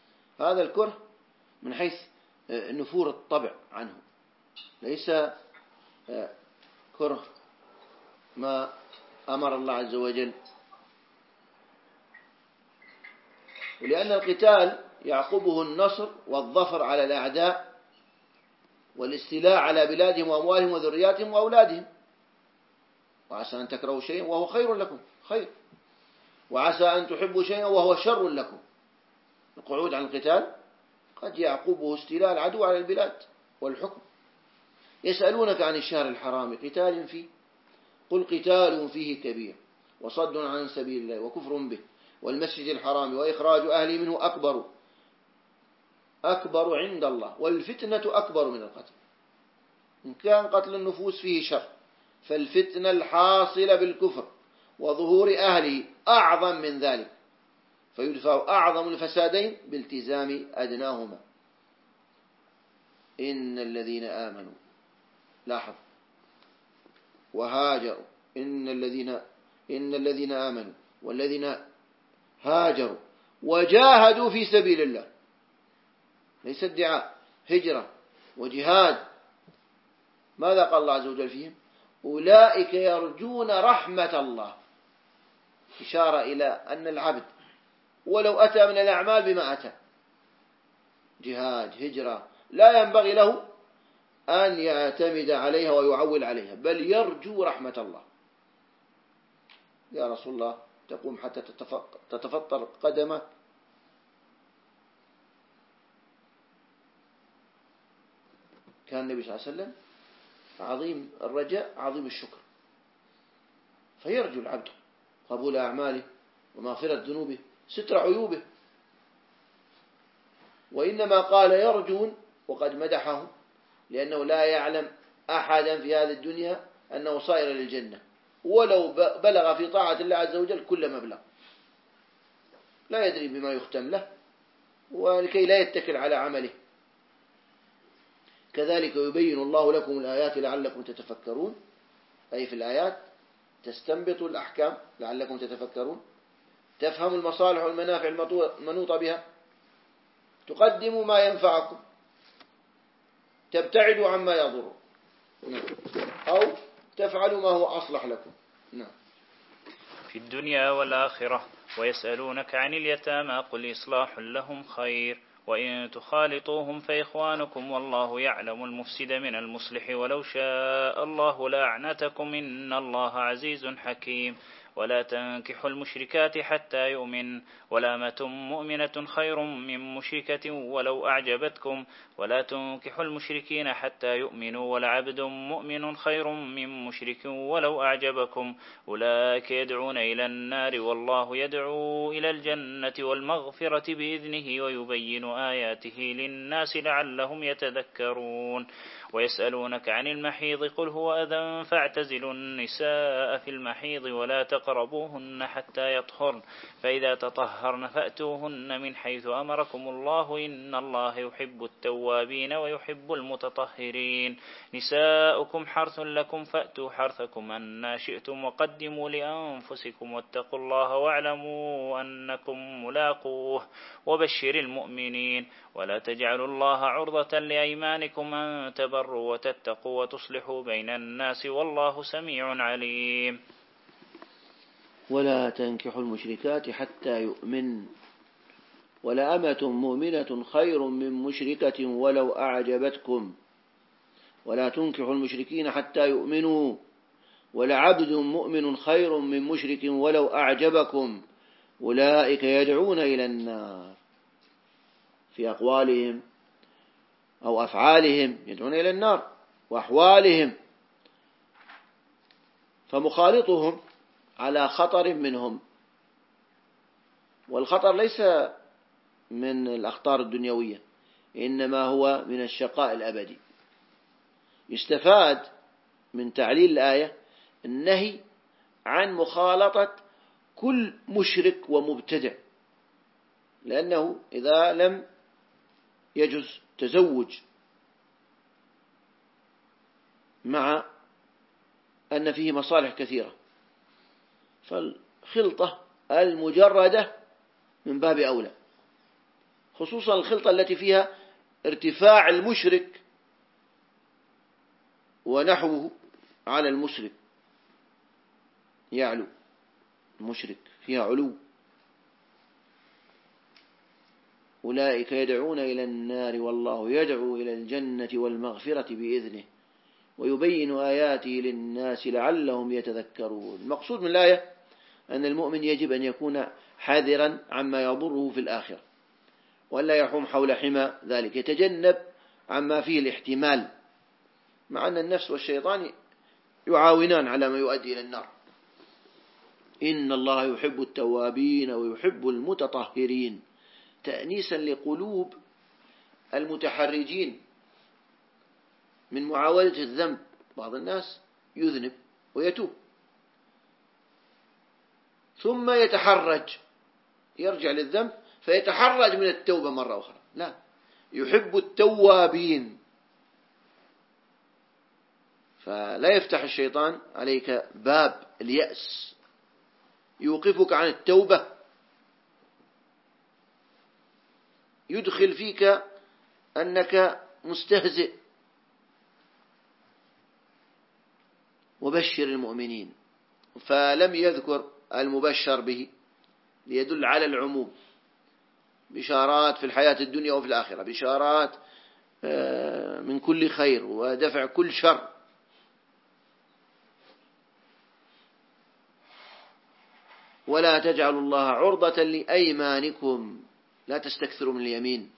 هذا الكره من حيث نفور الطبع عنه، ليس كره ما أمر الله عز وجل. ولأن القتال يعقبه النصر والظفر على الأعداء والاستيلاء على بلادهم وأموالهم وذرياتهم وأولادهم. وعسى أن تكرهوا شيئا وهو خير لكم، خير، وعسى أن تحبوا شيئا وهو شر لكم. القعود عن القتال قد يعقبه استيلاء العدو على البلاد والحكم. يسألونك عن الشهر الحرام قتال فيه، قل قتال فيه كبير وصد عن سبيل الله وكفر به والمسجد الحرام وإخراج أهله منه أكبر أكبر عند الله والفتنة أكبر من القتل. إن كان قتل النفوس فيه شر، فالفتنة الحاصلة بالكفر وظهور أهله أعظم من ذلك، فيدفع أعظم الفسادين بالتزام أدناهما. إن الذين آمنوا، لاحظ، وهاجروا، إن الذين إن الذين آمنوا والذين هاجروا وجاهدوا في سبيل الله، ليس ادعاء، هجرة وجهاد. ماذا قال الله عز وجل فيهم؟ أولئك يرجون رحمة الله، إشارة إلى أن العبد ولو أتى من الأعمال بما أتى، جهاد، هجرة، لا ينبغي له أن يعتمد عليها ويعول عليها، بل يرجو رحمة الله. يا رسول الله تقوم حتى تتفطر قدمك؟ كان النبي صلى الله عليه وسلم عظيم الرجاء عظيم الشكر، فيرجو العبد قبول أعماله ومغفرة ذنوبه، ستر عيوبه. وإنما قال يرجون وقد مدحه، لأنه لا يعلم أحدا في هذه الدنيا أنه صائر للجنة ولو بلغ في طاعة الله عز وجل كل مبلغ، لا يدري بما يختم له، ولكي لا يتكل على عمله. كذلك يبين الله لكم الآيات لعلكم تتفكرون، أي في الآيات تستنبطوا الأحكام لعلكم تتفكرون، تفهموا المصالح والمنافع المنوطة بها، تقدموا ما ينفعكم، تبتعدوا عما يضر، أو تفعلوا ما هو أصلح لكم. نعم. في الدنيا والآخرة. ويسألونك عن اليتامى قل إصلاح لهم خير وإن تخالطوهم فإخوانكم والله يعلم المفسد من المصلح ولو شاء الله لأعنتكم إن الله عزيز حكيم. ولا تنكحوا المشركات حتى يؤمن ولأمة مؤمنة خير من مشركة ولو أعجبتكم ولا تنكحوا المشركين حتى يؤمنوا ولعبد مؤمن خير من مشرك ولو أعجبكم أولئك يدعون إلى النار والله يدعو إلى الجنة والمغفرة بإذنه ويبين آياته للناس لعلهم يتذكرون. ويسألونك عن المحيض قل هو أذى فاعتزلوا النساء في المحيض ولا تقربوهن حتى يطهرن فإذا تطهرن فأتوهن من حيث أمركم الله إن الله يحب التوابين ويحب المتطهرين. نساؤكم حرث لكم فأتوا حرثكم أن شئتم وقدموا لأنفسكم واتقوا الله واعلموا أنكم ملاقوه وبشر المؤمنين. ولا تجعلوا الله عرضة لأيمانكم أن تبروا وتتقوا وتصلحوا بين الناس والله سميع عليم. ولا تنكحوا المشركات حتى يؤمن ولأمة مؤمنة خير من مشركة ولو أعجبتكم ولا تنكحوا المشركين حتى يؤمنوا ولعبد مؤمن خير من مشرك ولو أعجبكم أولئك يدعون إلى النار. في أقوالهم أو أفعالهم يدعون إلى النار وأحوالهم، فمخالطهم على خطر منهم، والخطر ليس من الأخطار الدنيوية إنما هو من الشقاء الأبدي. يستفاد من تعليل الآية النهي عن مخالطة كل مشرك ومبتدع، لأنه إذا لم يجوز تزوج مع أن فيه مصالح كثيرة، فالخلطة المجردة من باب أولى، خصوصا الخلطة التي فيها ارتفاع المشرك ونحوه على المشرك، يعلو المشرك فيها علو. أولئك يدعون إلى النار والله يدعو إلى الجنة والمغفرة بإذنه ويبين آياته للناس لعلهم يتذكرون. المقصود من الآية أن المؤمن يجب أن يكون حذرا عما يضره في الآخرة، ولا يحوم حول حمى ذلك، يتجنب عما فيه الاحتمال، مع أن النفس والشيطان يعاونان على ما يؤدي إلى النار. إن الله يحب التوابين ويحب المتطهرين، تأنيسا لقلوب المتحرجين من معاودة الذنب. بعض الناس يذنب ويتوب ثم يتحرج، يرجع للذنب فيتحرج من التوبة مرة أخرى. لا، يحب التوابين. فلا يفتح الشيطان عليك باب اليأس، يوقفك عن التوبة، يدخل فيك أنك مستهزئ. وبشر المؤمنين، فلم يذكر المبشر به ليدل على العموم، بشارات في الحياة الدنيا وفي الآخرة، بشارات من كل خير ودفع كل شر. ولا تجعلوا الله عرضة لأيمانكم، لا تستكثروا من اليمين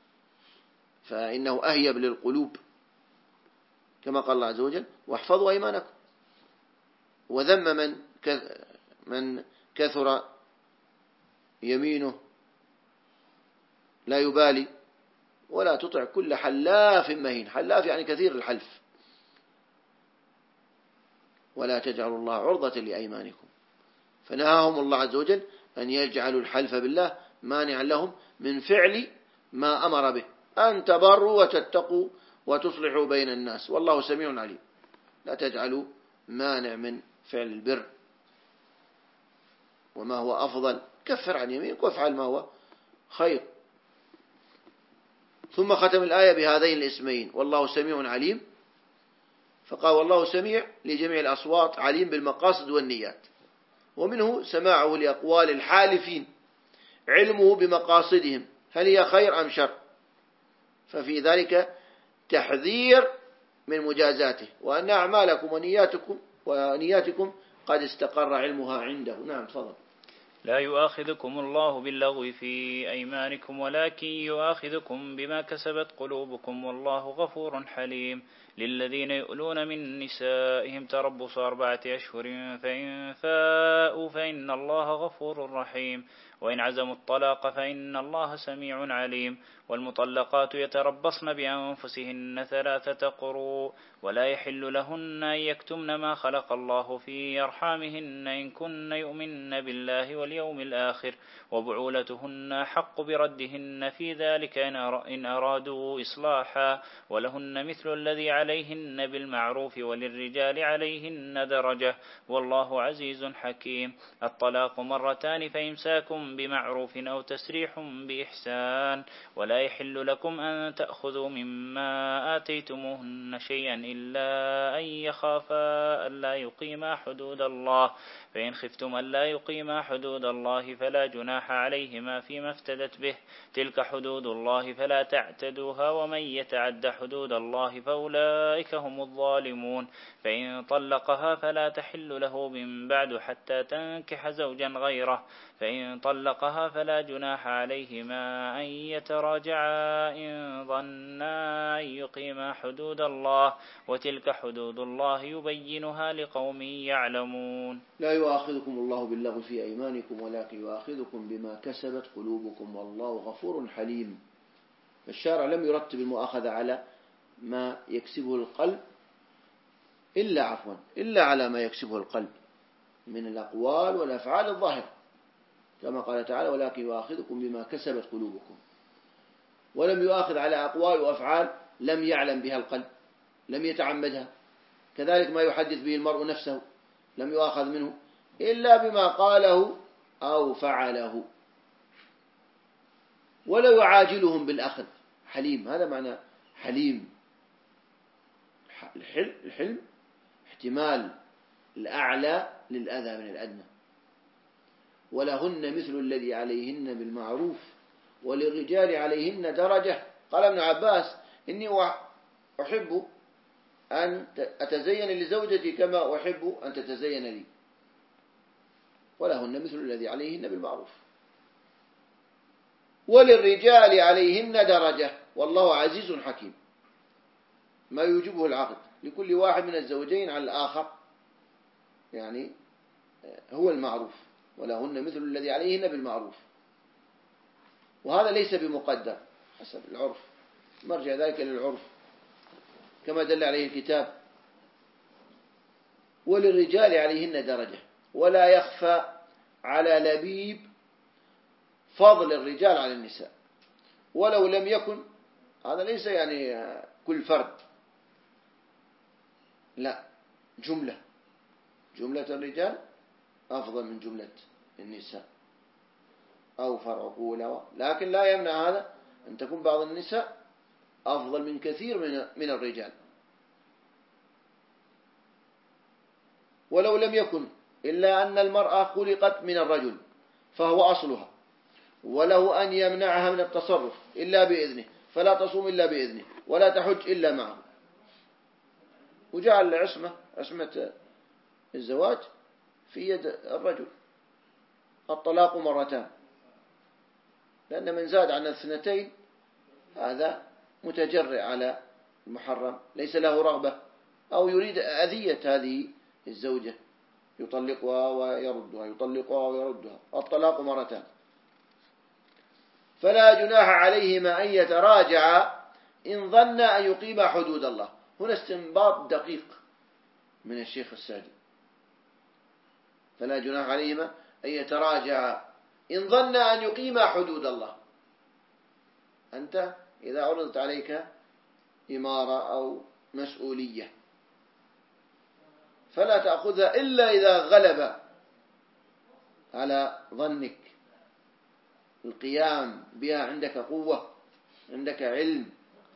فإنه أهيب للقلوب، كما قال الله عز وجل واحفظوا أيمانكم. وذم من من كثر يمينه لا يبالي ولا تطع كل حلاف مهين. حلاف يعني كثير الحلف. ولا تجعلوا الله عرضة لأيمانكم، فنهاهم الله عز وجل أن يجعلوا الحلف بالله مانعا لهم من فعل ما أمر به، أن تبروا وتتقوا وتصلحوا بين الناس والله سميع عليم. لا تجعلوا مانع من فعل البر وما هو أفضل، كفر عن يمينك وافعل ما هو خير. ثم ختم الآية بهذين الاسمين والله سميع عليم، فقال والله سميع لجميع الأصوات عليم بالمقاصد والنيات، ومنه سماعه لأقوال الحالفين، علمه بمقاصدهم هل هي خير أم شر، ففي ذلك تحذير من مجازاته، وأن أعمالكم ونياتكم ونياتكم قد استقر علمها عنده. نعم تفضل. لا يؤاخذكم الله باللغو في أيمانكم ولكن يؤاخذكم بما كسبت قلوبكم والله غفور حليم. للذين يؤلون من نسائهم تربص أربعة أشهر فإن فاءوا فإن الله غفور رحيم، وإن عزموا الطلاق فإن الله سميع عليم. والمطلقات يتربصن بأنفسهن ثلاثة قروء ولا يحل لهن أن يكتمن ما خلق الله في أرحامهن إن كن يؤمن بالله واليوم الآخر، وبعولتهن حق بردهن في ذلك إن أرادوا إصلاحا، ولهن مثل الذي عليهن بالمعروف وللرجال عليهن درجة والله عزيز حكيم. الطلاق مرتان فإمساكم بمعروف أو تسريح بإحسان، ولا يحل لكم أن تأخذوا مما آتيتموهن شيئا إلا أن يخافا ألا يقيما حدود الله، فإن خفتم ألا يقيما حدود الله فلا جناح عليهما فيما افتدت به، تلك حدود الله فلا تعتدوها ومن يتعد حدود الله فأولئك هم الظالمون. فإن طلقها فلا تحل له من بعد حتى تنكح زوجا غيره، فإن طلقها فلا جناح عليهما أن يتراجعا إن ظنا أن يقيما حدود الله، وتلك حدود الله يبينها لقوم يعلمون. لا يؤاخذكم الله باللغو في أيمانكم ولكن يؤاخذكم بما كسبت قلوبكم والله غفور حليم. الشارع لم يرتب المؤاخذة على ما يكسبه القلب إلا عفوا إلا على ما يكسبه القلب من الأقوال والأفعال الظاهرة، كما قال تعالى ولكن يؤاخذكم بما كسبت قلوبكم، ولم يؤاخذ على أقوال وأفعال لم يعلم بها القلب، لم يتعمدها. كذلك ما يحدث به المرء نفسه لم يؤاخذ منه إلا بما قاله أو فعله. ولا يعاجلهم بالأخذ، حليم، هذا معنى حليم. الحلم, الحلم احتمال الأعلى للأذى من الأدنى. ولهن مثل الذي عليهن بالمعروف وللرجال عليهن درجة. قال ابن عباس إني أحب أن أتزين لزوجتي كما أحب أن تتزين لي، ولهن مثل الذي عليهن بالمعروف وللرجال عليهن درجة والله عزيز حكيم. ما يوجبه العقد لكل واحد من الزوجين على الآخر يعني هو المعروف، ولهن مثل الذي عليهن بالمعروف، وهذا ليس بمقدر حسب العرف، مرجع ذلك للعرف كما دل عليه الكتاب. وللرجال عليهن درجة. ولا يخفى على لبيب فضل الرجال على النساء ولو لم يكن، هذا ليس يعني كل فرد، لا، جملة جملة الرجال أفضل من جملة النساء أو فرع أولى، لكن لا يمنع هذا أن تكون بعض النساء أفضل من كثير من من الرجال. ولو لم يكن إلا أن المرأة خلقت من الرجل فهو أصلها، وله أن يمنعها من التصرف إلا بإذنه، فلا تصوم إلا بإذنه ولا تحج إلا معه. وجعل العصمة عصمة الزواج في يد الرجل. الطلاق مرتان، لأن من زاد عن الاثنتين هذا متجرئ على المحرم، ليس له رغبة أو يريد أذية هذه الزوجة، يطلقها ويردها يطلقها ويردها. الطلاق مرتان. فلا جناح عليهما أن يتراجعا إن ظن أن يقيما حدود الله. هنا استنباط دقيق من الشيخ السعدي. فلا جناح عليهما أن يتراجعا إن ظن أن يقيما حدود الله. أنت إذا عرضت عليك إمارة أو مسؤولية فلا تأخذها إلا إذا غلب على ظنك القيام بها، عندك قوة، عندك علم،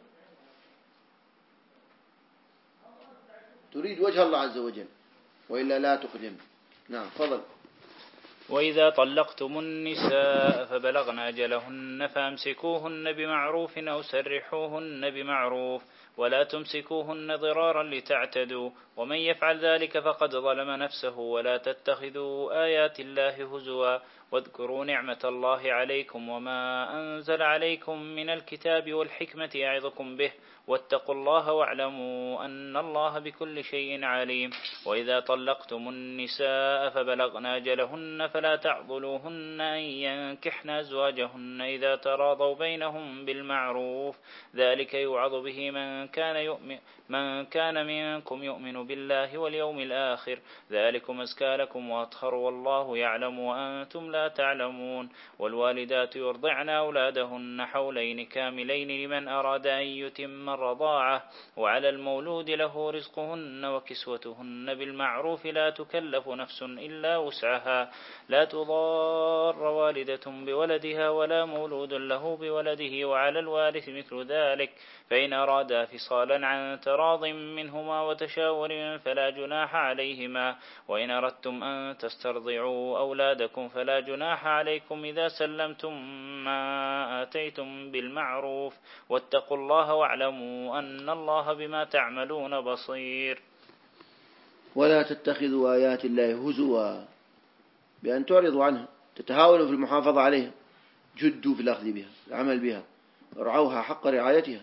تريد وجه الله عز وجل، وإلا لا تقدم. نعم، فضل. وإذا طلقتم النساء فبلغن أجلهن فأمسكوهن بمعروف أو سرحوهن بمعروف ولا تمسكوهن ضرارا لتعتدوا ومن يفعل ذلك فقد ظلم نفسه. ولا تتخذوا آيات الله هزوا واذكروا نعمة الله عليكم وما أنزل عليكم من الكتاب والحكمة يعظكم به واتقوا الله واعلموا أن الله بكل شيء عليم. وإذا طلقتم النساء فبلغن أجلهن فلا تعضلوهن أن ينكحن أزواجهن إذا تراضوا بينهم بالمعروف ذلك يوعظ به من كان يؤمن من كان منكم يؤمن بالله واليوم الآخر ذلكم أزكى لكم وأطهر والله يعلم وأنتم لا تعلمون. والوالدات يرضعن أولادهن حولين كاملين لمن أراد أن يتم الرضاعة وعلى المولود له رزقهن وكسوتهن بالمعروف لا تكلف نفس إلا وسعها لا تضار والدة بولدها ولا مولود له بولده وعلى الوارث مثل ذلك فإن أرادا فصالا عن تراض منهما وتشاور فلا جناح عليهما. وإن أردتم أن تسترضعوا أولادكم فلا جناح عليكم إذا سلمتم ما آتيتم بالمعروف واتقوا الله واعلموا أن الله بما تعملون بصير. ولا تتخذوا آيات الله هزوا بأن تعرضوا عنها، تتهاونوا في المحافظة عليها، جدوا في الأخذ بها، العمل بها، رعوها حق رعايتها.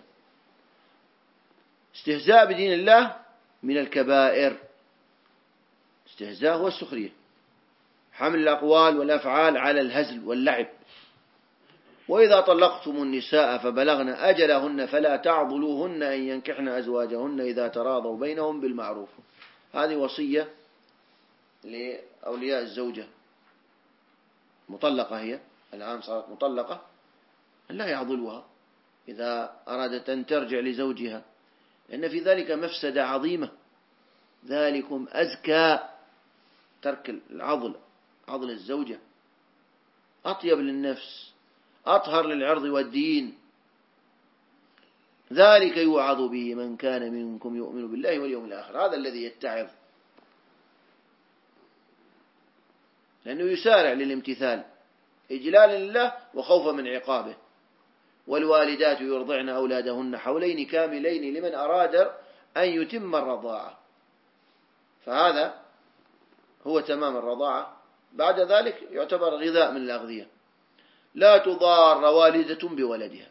استهزاء بدين الله من الكبائر. استهزاء هو السخرية، حمل الأقوال والأفعال على الهزل واللعب. وإذا طلقتم النساء فبلغن أجلهن فلا تعضلوهن أن ينكحن أزواجهن إذا تراضوا بينهم بالمعروف. هذه وصية لأولياء الزوجة مطلقة، هي الآن صارت مطلقة، أن لا يعضلوها إذا أرادت أن ترجع لزوجها، لأن في ذلك مفسدة عظيمة. ذلكم أزكى، ترك العضل، عضل الزوجة أطيب للنفس، أطهر للعرض والدين. ذلك يوعظ به من كان منكم يؤمن بالله واليوم الآخر. هذا الذي يتعظ، لأنه يسارع للامتثال إجلالا لله وخوفا من عقابه. والوالدات يرضعن أولادهن حولين كاملين لمن أراد أن يتم الرضاعة، فهذا هو تمام الرضاعة. بعد ذلك يعتبر غذاء من الأغذية. لا تضار والدة بولدها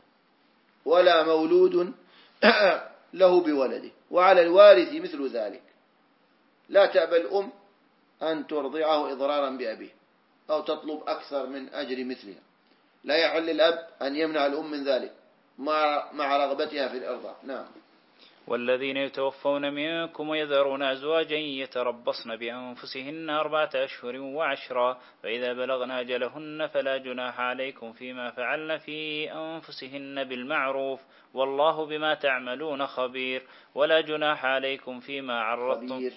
ولا مولود له بولده، وعلى الوارث مثل ذلك. لا تأبى الأم أن ترضعه إضرارا بأبيه أو تطلب أكثر من أجر مثلها. لا يحل الأب أن يمنع الأم من ذلك مع رغبتها في الإرضاع. نعم. والذين يتوفون منكم ويذرون أزواجا يتربصن بأنفسهن أربعة أشهر وعشرا، فإذا بلغن أجلهن فلا جناح عليكم فيما فعلن في أنفسهن بالمعروف، والله بما تعملون خبير. ولا جناح عليكم فيما عرضتم خبير,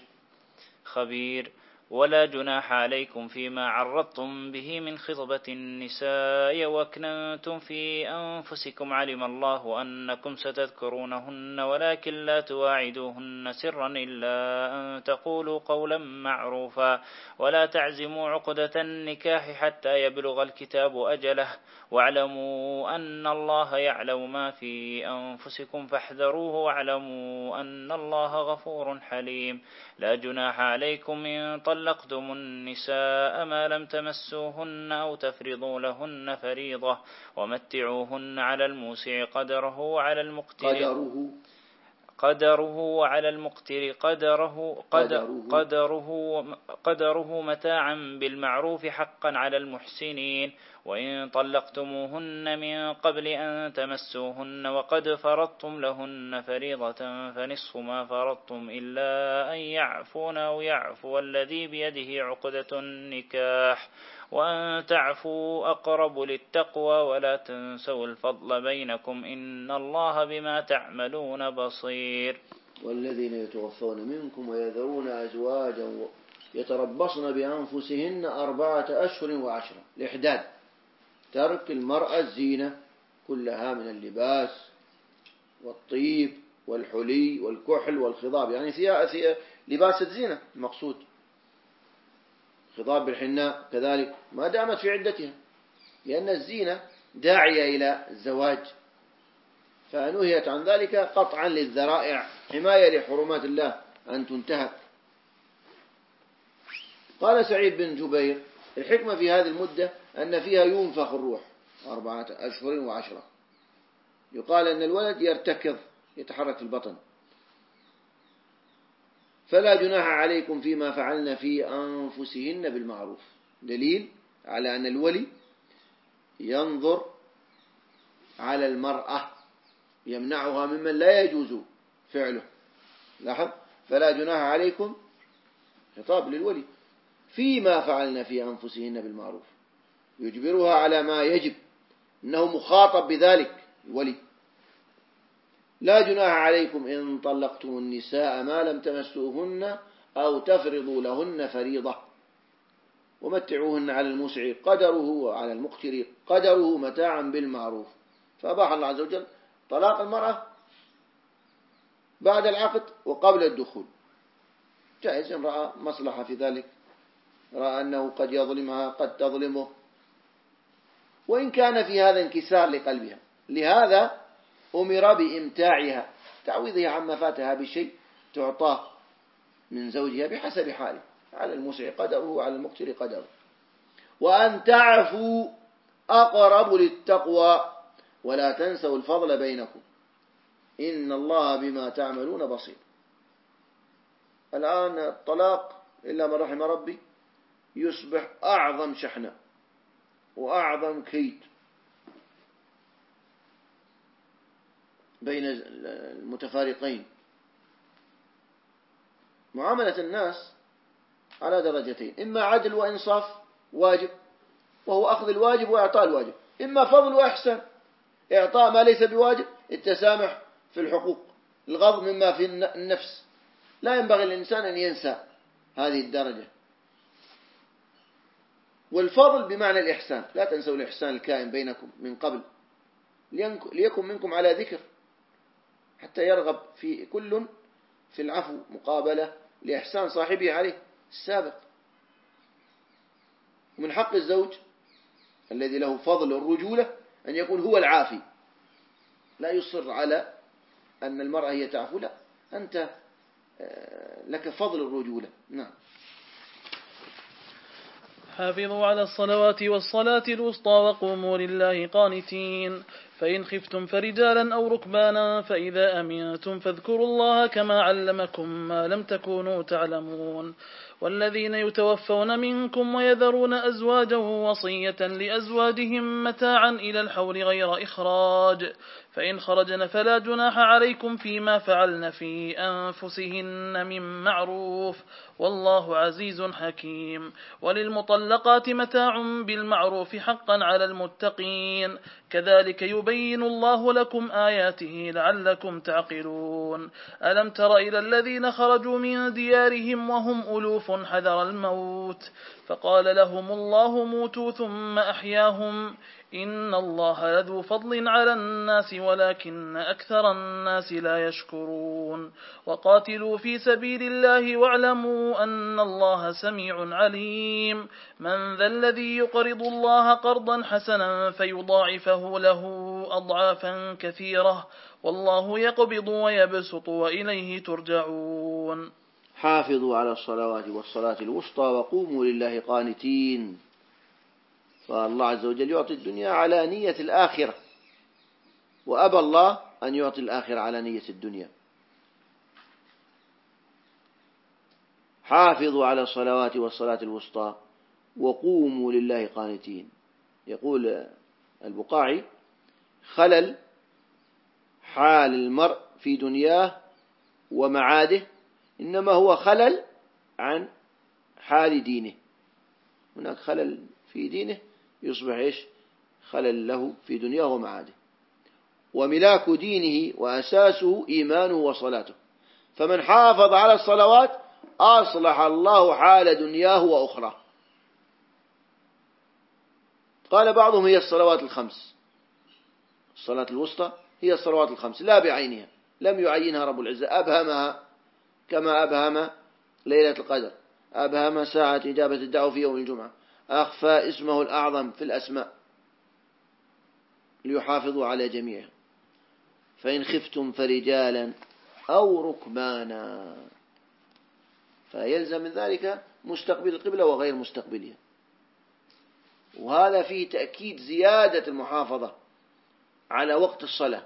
خبير ولا جناح عليكم فيما عرضتم به من خطبة النساء وأكننتم في أنفسكم، علم الله أنكم ستذكرونهن ولكن لا تواعدوهن سرا إلا أن تقولوا قولا معروفا. ولا تعزموا عقدة النكاح حتى يبلغ الكتاب أجله، واعلموا أن الله يعلم ما في أنفسكم فاحذروه، واعلموا أن الله غفور حليم. لا جناح عليكم إن طلقتم النساء ما لم تمسوهن أو تفرضوا لهن فريضة، ومتعوهن على الموسع قدره وعلى المقتر قدره قدره وعلى المقتر قدره قدره, قدره, قدره متاعا بالمعروف حقا على المحسنين. وإن طلقتموهن من قبل أن تمسوهن وقد فرضتم لهن فريضة فنصف ما فرضتم إلا أن يعفون أو يعفو الذي بيده عقدة النكاح، وأن تعفوا أقرب للتقوى. ولا تنسوا الفضل بينكم إن الله بما تعملون بصير. والذين يتوفون منكم ويذرون أزواجا يتربصن بأنفسهن أربعة أشهر وعشرة. الإحداد ترك المرأة الزينة كلها من اللباس والطيب والحلي والكحل والخضاب، يعني ثياب لباس الزينة المقصود، خضاب بالحناء كذلك ما دامت في عدتها، لأن الزينة داعية إلى الزواج، فنهيت عن ذلك قطعا للذرائع حماية لحرمات الله أن تنتهك. قال سعيد بن جبير: الحكمة في هذه المدة أن فيها ينفخ الروح أربعة أشهر وعشرة. يقال أن الولد يرتكض يتحرك في البطن. فلا جناح عليكم فيما فعلن في أنفسهن بالمعروف، دليل على أن الولي ينظر على المرأة يمنعها ممن لا يجوز فعله. لاحظ: فلا جناح عليكم، خطاب للولي، فيما فعلن في أنفسهن بالمعروف، يجبرها على ما يجب، إنه مخاطب بذلك الولي. لا جناح عليكم إن طلقتم النساء ما لم تمسوهن أو تفرضوا لهن فريضة، ومتعوهن على الموسع قدره وعلى المقتر قدره متاعا بالمعروف. فأباح الله عز وجل طلاق المرأة بعد العقد وقبل الدخول، جائز إن رأى مصلحة في ذلك، رأى أنه قد يظلمها قد تظلمه، وإن كان في هذا انكسار لقلبها. لهذا أمر بإمتاعها، تعويضها عما فاتها بشيء تعطاه من زوجها بحسب حاله، على الموسع قدره وعلى المقتر قدره. وأن تعفوا أقرب للتقوى ولا تنسوا الفضل بينكم إن الله بما تعملون بصير. الآن الطلاق إلا من رحم ربي يصبح أعظم شحنة وأعظم كيد بين المتفارقين. معاملة الناس على درجتين: إما عدل وإنصاف واجب وهو أخذ الواجب وإعطاء الواجب، إما فضل وإحسان إعطاء ما ليس بواجب، التسامح في الحقوق، الغض مما في النفس. لا ينبغي الإنسان أن ينسى هذه الدرجة. والفضل بمعنى الإحسان، لا تنسوا الإحسان الكائن بينكم من قبل ليكن منكم على ذكر. حتى يرغب في كل في العفو مقابلة لإحسان صاحبه عليه السابق. ومن حق الزوج الذي له فضل الرجولة أن يكون هو العافي، لا يصر على أن المرأة هي تعفو، لا، أنت لك فضل الرجولة. نعم. حافظوا على الصلوات والصلاة الوسطى وقوموا لله قانتين، فإن خفتم فرجالا أو ركبانا فإذا أمنتم فاذكروا الله كما علمكم ما لم تكونوا تعلمون. والذين يتوفون منكم ويذرون أزواجا وصية لأزواجهم متاعا إلى الحول غير إخراج، فإن خرجن فلا جناح عليكم فيما فعلن في أنفسهن من معروف، والله عزيز حكيم. وللمطلقات متاع بالمعروف حقا على المتقين، كذلك يبين الله لكم آياته لعلكم تعقلون. ألم تر إلى الذين خرجوا من ديارهم وهم ألوف حذر الموت فقال لهم الله موتوا ثم أحياهم، إن الله لذو فضل على الناس ولكن أكثر الناس لا يشكرون. وقاتلوا في سبيل الله واعلموا أن الله سميع عليم. من ذا الذي يقرض الله قرضا حسنا فيضاعفه له أضعافا كثيرة، والله يقبض ويبسط وإليه ترجعون. حافظوا على الصلوات والصلاة الوسطى وقوموا لله قانتين. فالله عز وجل يعطي الدنيا على نية الآخرة، وأبى الله أن يعطي الآخرة على نية الدنيا. حافظوا على الصلوات والصلاة الوسطى وقوموا لله قانتين. يقول البقاعي: خلل حال المرء في دنياه ومعاده إنما هو خلل عن حال دينه. هناك خلل في دينه يصبح إيش؟ خلل له في دنياه ومعاده. وملاك دينه وأساسه إيمانه وصلاته، فمن حافظ على الصلوات أصلح الله حال دنياه وأخرى. قال بعضهم: هي الصلوات الخمس، الصلاة الوسطى هي الصلوات الخمس لا بعينها، لم يعينها رب العزة، أبهمها كما أبهم ليلة القدر، أبهم ساعة إجابة الدعوة في يوم الجمعة، أخفى اسمه الأعظم في الأسماء ليحافظوا على جميعها. فإن خفتم فرجالا أو ركبانا، فيلزم من ذلك مستقبل القبلة وغير مستقبلها. وهذا فيه تأكيد زيادة المحافظة على وقت الصلاة،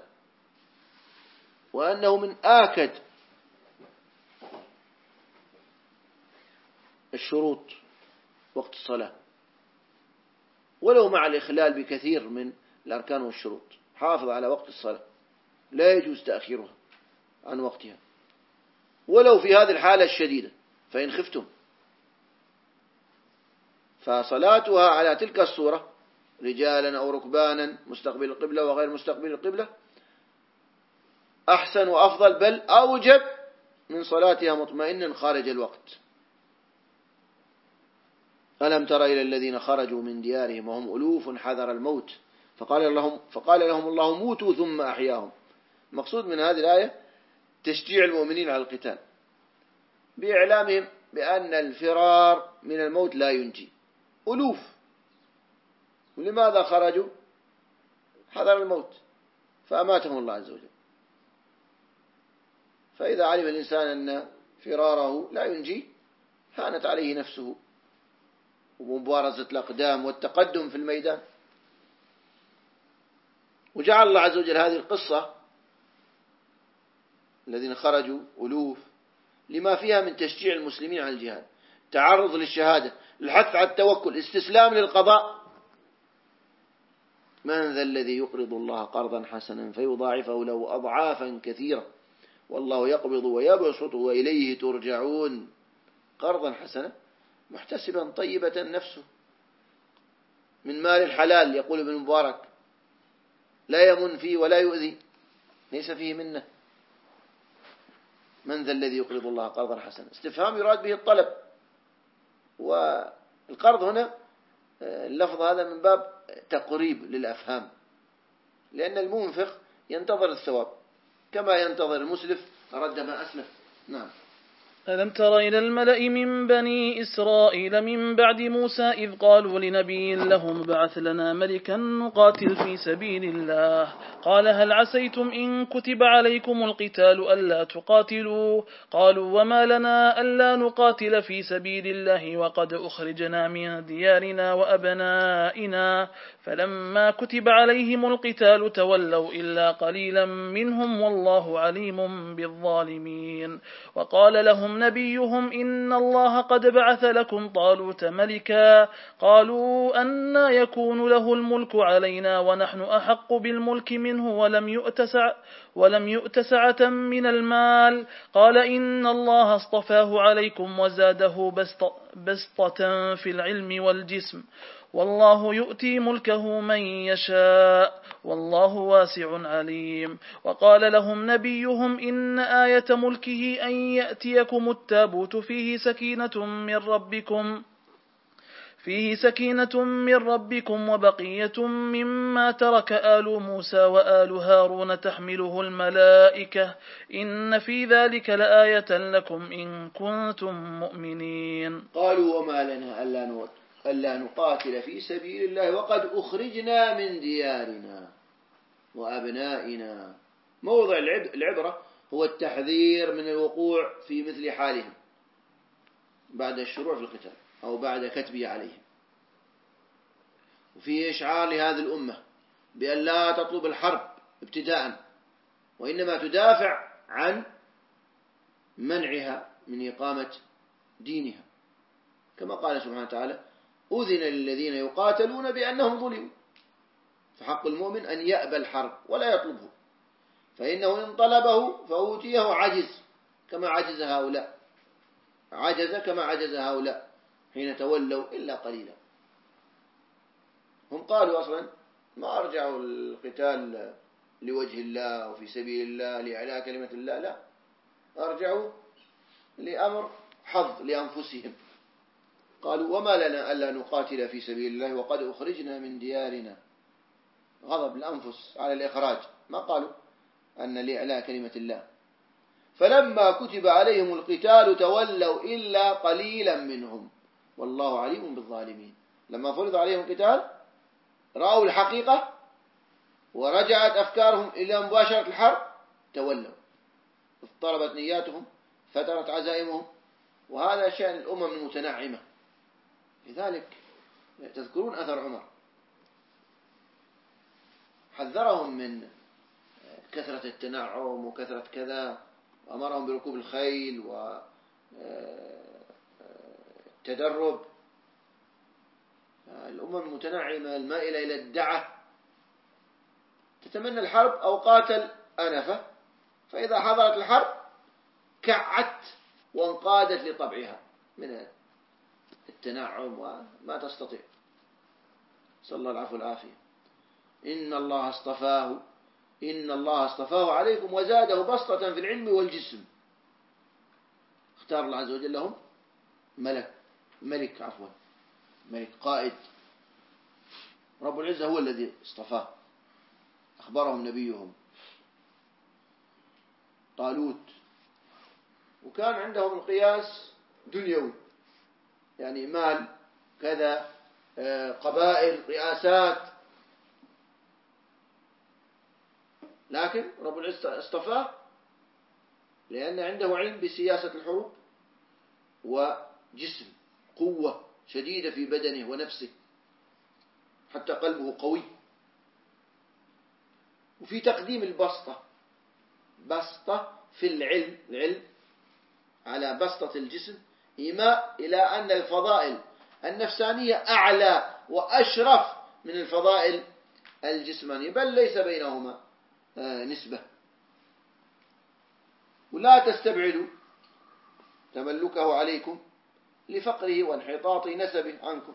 وأنه من آكد الشروط وقت الصلاة، ولو مع الإخلال بكثير من الأركان والشروط. حافظ على وقت الصلاة، لا يجوز تأخيرها عن وقتها ولو في هذه الحالة الشديدة. فإن خفتم، فصلاتها على تلك الصورة رجالا أو ركبانا مستقبل القبلة وغير مستقبل القبلة أحسن وأفضل، بل أوجب من صلاتها مطمئنا خارج الوقت. ألم تر إلى الذين خرجوا من ديارهم وهم ألوف حذر الموت فقال لهم, فقال لهم الله موتوا ثم أحياهم. مقصود من هذه الآية تشجيع المؤمنين على القتال بإعلامهم بأن الفرار من الموت لا ينجي. ألوف، ولماذا خرجوا؟ حذر الموت فأماتهم الله عز وجل. فإذا علم الإنسان أن فراره لا ينجي هانت عليه نفسه ومبارزة الأقدام والتقدم في الميدان. وجعل الله عز وجل هذه القصة الذين خرجوا ألوف لما فيها من تشجيع المسلمين على الجهاد، تعرض للشهادة، الحث على التوكل، استسلام للقضاء. من ذا الذي يقرض الله قرضا حسنا فيضاعفه له أضعافا كثيرة والله يقبض ويبسط وإليه ترجعون. قرضا حسنا محتسبا طيبة نفسه من مال الحلال، يقول ابن مبارك: لا يمن فيه ولا يؤذي، ليس فيه منه. من ذا الذي يقرض الله قرضا حسنا، استفهام يراد به الطلب، والقرض هنا اللفظ هذا من باب تقريب للأفهام، لأن المنفق ينتظر الثواب كما ينتظر المسلف رد ما أسلف. نعم. ألم تر إلى الملأ من بني إسرائيل من بعد موسى إذ قالوا لنبي لهم ابعث لنا ملكا نقاتل في سبيل الله قال هل عسيتم إن كتب عليكم القتال ألا تقاتلوا قالوا وما لنا ألا نقاتل في سبيل الله وقد أخرجنا من ديارنا وأبنائنا فلما كتب عليهم القتال تولوا إلا قليلا منهم والله عليم بالظالمين. وقال لهم نبيهم إن الله قد بعث لكم طالوت ملكا قالوا أنى يكون له الملك علينا ونحن أحق بالملك منه ولم يؤت سعة ولم يؤت سعة من المال قال إن الله اصطفاه عليكم وزاده بسطة في العلم والجسم والله يؤتي ملكه من يشاء والله واسع عليم. وقال لهم نبيهم إن آية ملكه أن يأتيكم التابوت فيه سكينة من ربكم فيه سكينة من ربكم وبقية مما ترك آل موسى وآل هارون تحمله الملائكة إن في ذلك لآية لكم إن كنتم مؤمنين. قالوا وما لنا ألا ألا نقاتل في سبيل الله وقد أخرجنا من ديارنا وأبنائنا. موضع العبرة هو التحذير من الوقوع في مثل حالهم بعد الشروع في القتال أو بعد كتبه عليهم، وفيه إشعار لهذه الأمة بأن لا تطلب الحرب ابتداء وإنما تدافع عن منعها من إقامة دينها، كما قال سبحانه وتعالى أذن للذين يقاتلون بأنهم ظلموا، فحق المؤمن أن يأبى الحرب ولا يطلبه، فإنه إن طلبه فأوتيه عجز كما عجز هؤلاء عجز كما عجز هؤلاء حين تولوا إلا قليلا. هم قالوا أصلا ما أرجعوا القتال لوجه الله وفي سبيل الله لإعلاء كلمة الله، لا، أرجعوا لأمر حظ لأنفسهم. قالوا وما لنا ألا نقاتل في سبيل الله وقد أخرجنا من ديارنا، غضب الأنفس على الإخراج، ما قالوا أن لإعلاء كلمة الله. فلما كتب عليهم القتال تولوا إلا قليلا منهم والله عليم بالظالمين. لما فرض عليهم القتال رأوا الحقيقة ورجعت أفكارهم إلى مباشرة الحرب تولوا، اضطربت نياتهم، فترت عزائمهم، وهذا شأن الأمم المتنعمة. لذلك تذكرون أثر عمر حذرهم من كثرة التنعم وكثرة كذا، وأمرهم بركوب الخيل والتدرب. الأمم المتنعمة المائلة إلى الدعة تتمنى الحرب أو قاتل أنفة، فإذا حضرت الحرب كعت وانقادت لطبعها من التنعم وما تستطيع. صلى الله العفو والعافية. إن الله اصطفاه إن الله اصطفاه عليكم وزاده بسطة في العلم والجسم. اختار الله عز وجل لهم ملك ملك عفوا ملك قائد. رب العزة هو الذي اصطفاه، أخبرهم نبيهم طالوت، وكان عندهم القياس دنيوي، يعني مال كذا، قبائل، رئاسات، لكن رب العزة اصطفاه لأن عنده علم بسياسة الحروب وجسم، قوة شديدة في بدنه ونفسه، حتى قلبه قوي. وفي تقديم البسطة، بسطة في العلم، العلم على بسطة الجسم، إيماء إلى أن الفضائل النفسانية أعلى وأشرف من الفضائل الجسمانية، بل ليس بينهما نسبة. ولا تستبعدوا تملكه عليكم لفقره وانحطاط نسبه عنكم.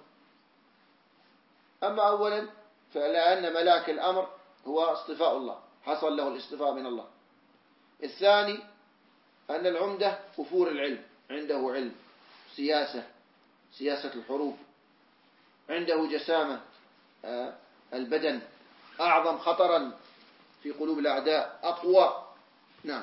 أما أولا فلأن ملاك الأمر هو اصطفاء الله، حصل له الاصطفاء من الله. الثاني أن العمدة وفور العلم، عنده علم، سياسة سياسة الحروب، عنده جسامة البدن، أعظم خطرا في قلوب الأعداء، أقوى نعم.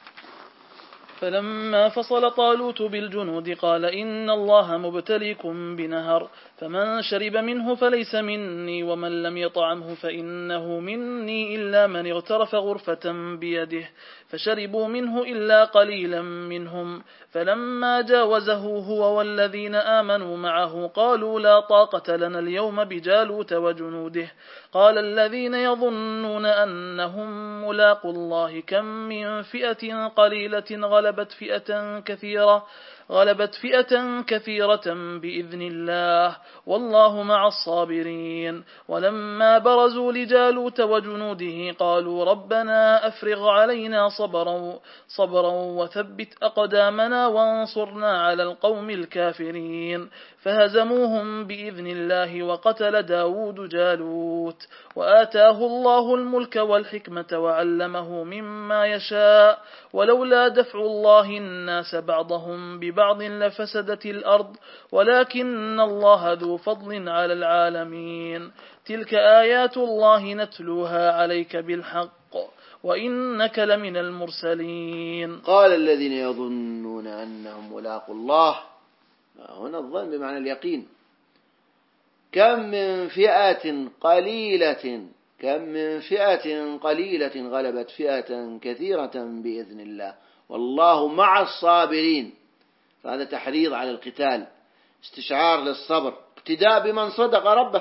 فلما فصل طالوت بالجنود قال إن الله مبتليكم بنهر فمن شرب منه فليس مني ومن لم يطعمه فإنه مني إلا من اغترف غرفة بيده فشربوا منه إلا قليلا منهم فلما جاوزه هو والذين آمنوا معه قالوا لا طاقة لنا اليوم بجالوت وجنوده قال الذين يظنون أنهم ملاقوا الله كم من فئة قليلة غلبت فئة كثيرة غلبت فئة كثيرة بإذن الله والله مع الصابرين ولما برزوا لجالوت وجنوده قالوا ربنا أفرغ علينا صبرا, صبرا وثبت أقدامنا وانصرنا على القوم الكافرين فهزموهم بإذن الله وقتل داود جالوت وآتاه الله الملك والحكمة وعلمه مما يشاء ولولا دفع الله الناس بعضهم ببعض لفسدت الأرض ولكن الله ذو فضل على العالمين تلك آيات الله نتلوها عليك بالحق وإنك لمن المرسلين. قال الذين يظنون أنهم ملاقوا الله، هنا الظن بمعنى اليقين. كم من فئة قليلة كم من فئة قليلة غلبت فئة كثيرة بإذن الله والله مع الصابرين. فهذا تحريض على القتال، استشعار للصبر، اقتداء بمن صدق ربه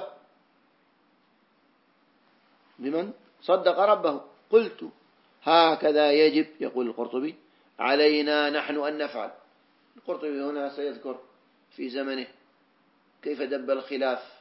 بمن صدق ربه. قلت هكذا يجب، يقول القرطبي، علينا نحن أن نفعل. القرطبي هنا سيذكر في زمنه كيف دب الخلاف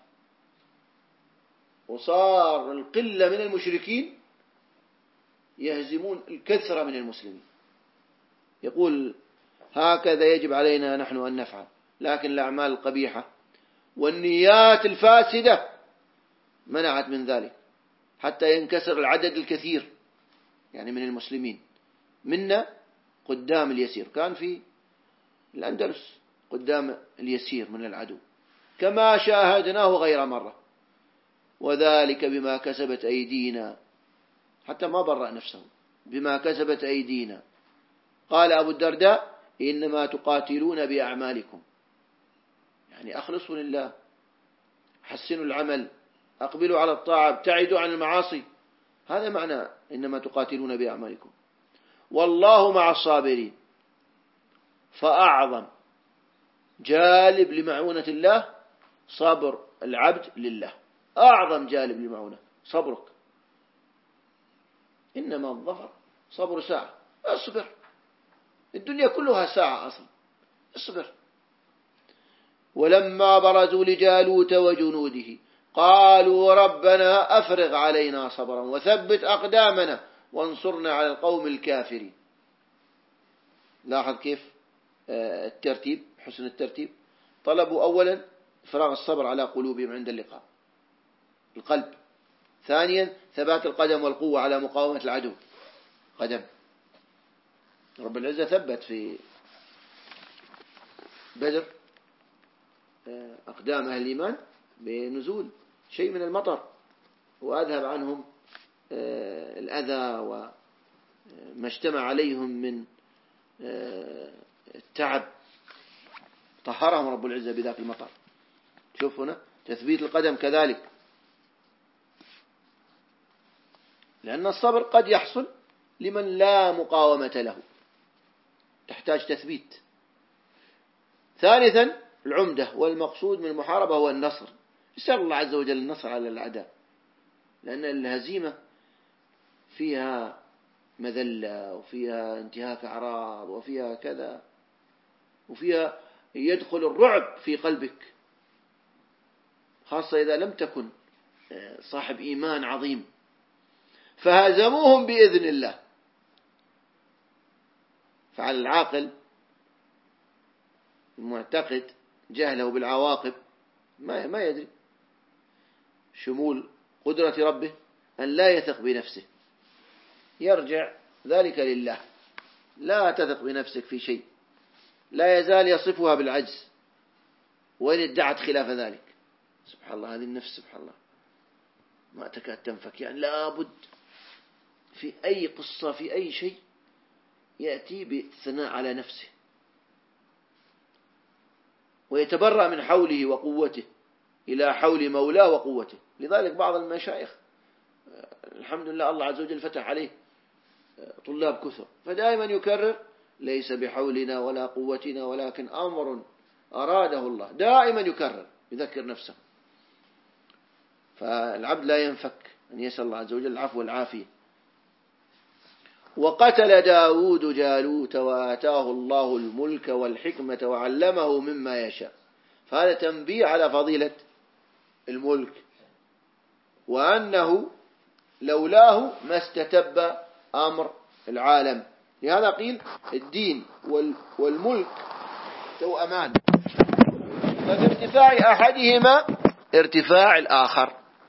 وصار القلة من المشركين يهزمون الكثرة من المسلمين. يقول هكذا يجب علينا نحن أن نفعل، لكن الأعمال القبيحة والنيات الفاسدة منعت من ذلك حتى ينكسر العدد الكثير يعني من المسلمين. منا قدام اليسير، كان في الأندلس قدام اليسير من العدو كما شاهدناه غير مرة، وذلك بما كسبت أيدينا، حتى ما برأ نفسه بما كسبت أيدينا. قال أبو الدرداء إنما تقاتلون بأعمالكم، يعني أخلصوا لله، حسنوا العمل، أقبلوا على الطاعة، ابتعدوا عن المعاصي. هذا معنى إنما تقاتلون بأعمالكم والله مع الصابرين. فأعظم جالب لمعونة الله صبر العبد لله، أعظم جالب لمعونة صبرك. إنما الظفر صبر ساعة، اصبر، الدنيا كلها ساعة أصلا، اصبر. ولما برزوا لجالوت وجنوده قالوا ربنا أفرغ علينا صبرا وثبت أقدامنا وانصرنا على القوم الكافرين. لاحظ كيف الترتيب، حسن الترتيب. طلبوا أولا إفراغ الصبر على قلوبهم عند اللقاء، القلب. ثانيا ثبات القدم والقوة على مقاومة العدو، قدم. رب العزة ثبت في بدر أقدام أهل الإيمان بنزول شيء من المطر وأذهب عنهم الأذى وما اجتمع عليهم من التعب، طهرهم رب العزة بذاك المطر. شوف هنا تثبيت القدم كذلك، لأن الصبر قد يحصل لمن لا مقاومة له، تحتاج تثبيت. ثالثا العمدة والمقصود من المحاربة هو النصر، يسأل الله عز وجل النصر على الأعداء، لأن الهزيمة فيها مذلة وفيها انتهاك أعراض وفيها كذا، وفيها يدخل الرعب في قلبك، خاصة إذا لم تكن صاحب إيمان عظيم. فهزموهم بإذن الله. فعلى العاقل المعتقد جهله بالعواقب ما ما يدري شمول قدرة ربه أن لا يثق بنفسه، يرجع ذلك لله. لا تثق بنفسك في شيء، لا يزال يصفها بالعجز، وإن ادعت خلاف ذلك. سبحان الله، هذه النفس سبحان الله ما تكاد تنفك. يعني لابد في أي قصة في أي شيء يأتي بالثناء على نفسه ويتبرأ من حوله وقوته إلى حول مولاه وقوته. لذلك بعض المشايخ الحمد لله الله عز وجل فتح عليه طلاب كثر، فدائما يكرر ليس بحولنا ولا قوتنا ولكن أمر أراده الله، دائما يكرر يذكر نفسه. فالعبد لا ينفك أن يسأل الله عز وجل العفو والعافية. وقتل داود جالوت وآتاه الله الملك والحكمة وعلمه مما يشاء. فهذا تنبيه على فضيلة الملك، وأنه لولاه ما استتب أمر العالم. لهذا قيل الدين والملك توأمان، ففي ارتفاع أحدهما ارتفاع الآخر.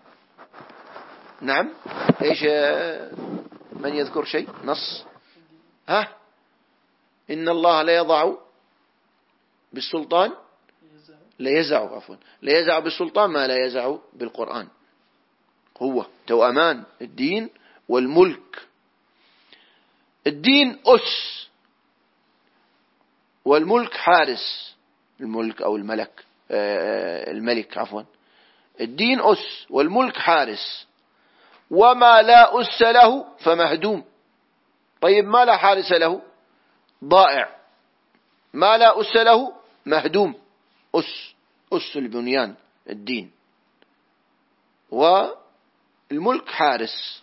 نعم. إيش من يذكر شيء نص؟ ها إن الله لا يضع بالسلطان لا يزع عفوا لا يزع بالسلطان ما لا يزع بالقرآن. هو توأمان الدين والملك. الدين أس والملك حارس. الملك أو الملك الملك عفوا الدين أس والملك حارس، وما لا أس له فمهدوم. طيب ما لا حارس له ضائع، ما لا أس له مهدوم. أس أس البنيان الدين، والملك حارس.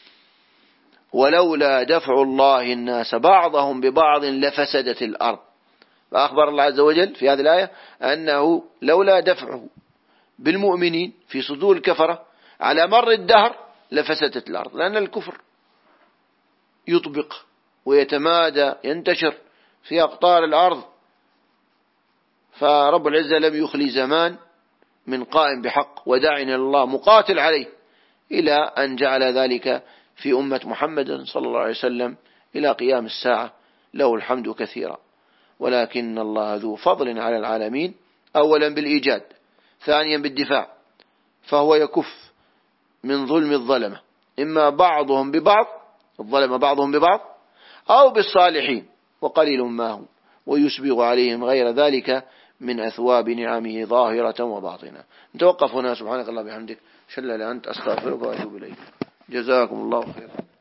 ولولا دفع الله الناس بعضهم ببعض لفسدت الأرض. فأخبر الله عز وجل في هذه الآية أنه لولا دفعه بالمؤمنين في صدور الكفرة على مر الدهر لفسدت الأرض، لأن الكفر يطبق ويتمادى ينتشر في أقطار الأرض. فرب العزة لم يخلي زمان من قائم بحق وداع إلى الله مقاتل عليه، إلى أن جعل ذلك في أمة محمد صلى الله عليه وسلم إلى قيام الساعة، له الحمد كثيرا. ولكن الله ذو فضل على العالمين، أولا بالإيجاد، ثانيا بالدفاع، فهو يكف من ظلم الظلمة، إما بعضهم ببعض الظلم بعضهم ببعض أو بالصالحين وقليل ما هم، ويسبغ عليهم غير ذلك من أثواب نعمه ظاهرة وباطنة. نتوقف هنا. سبحانك الله بحمدك أشهد أن لا إله إلا أنت أستغفرك وأتوب إليك. جزاكم الله خيرا.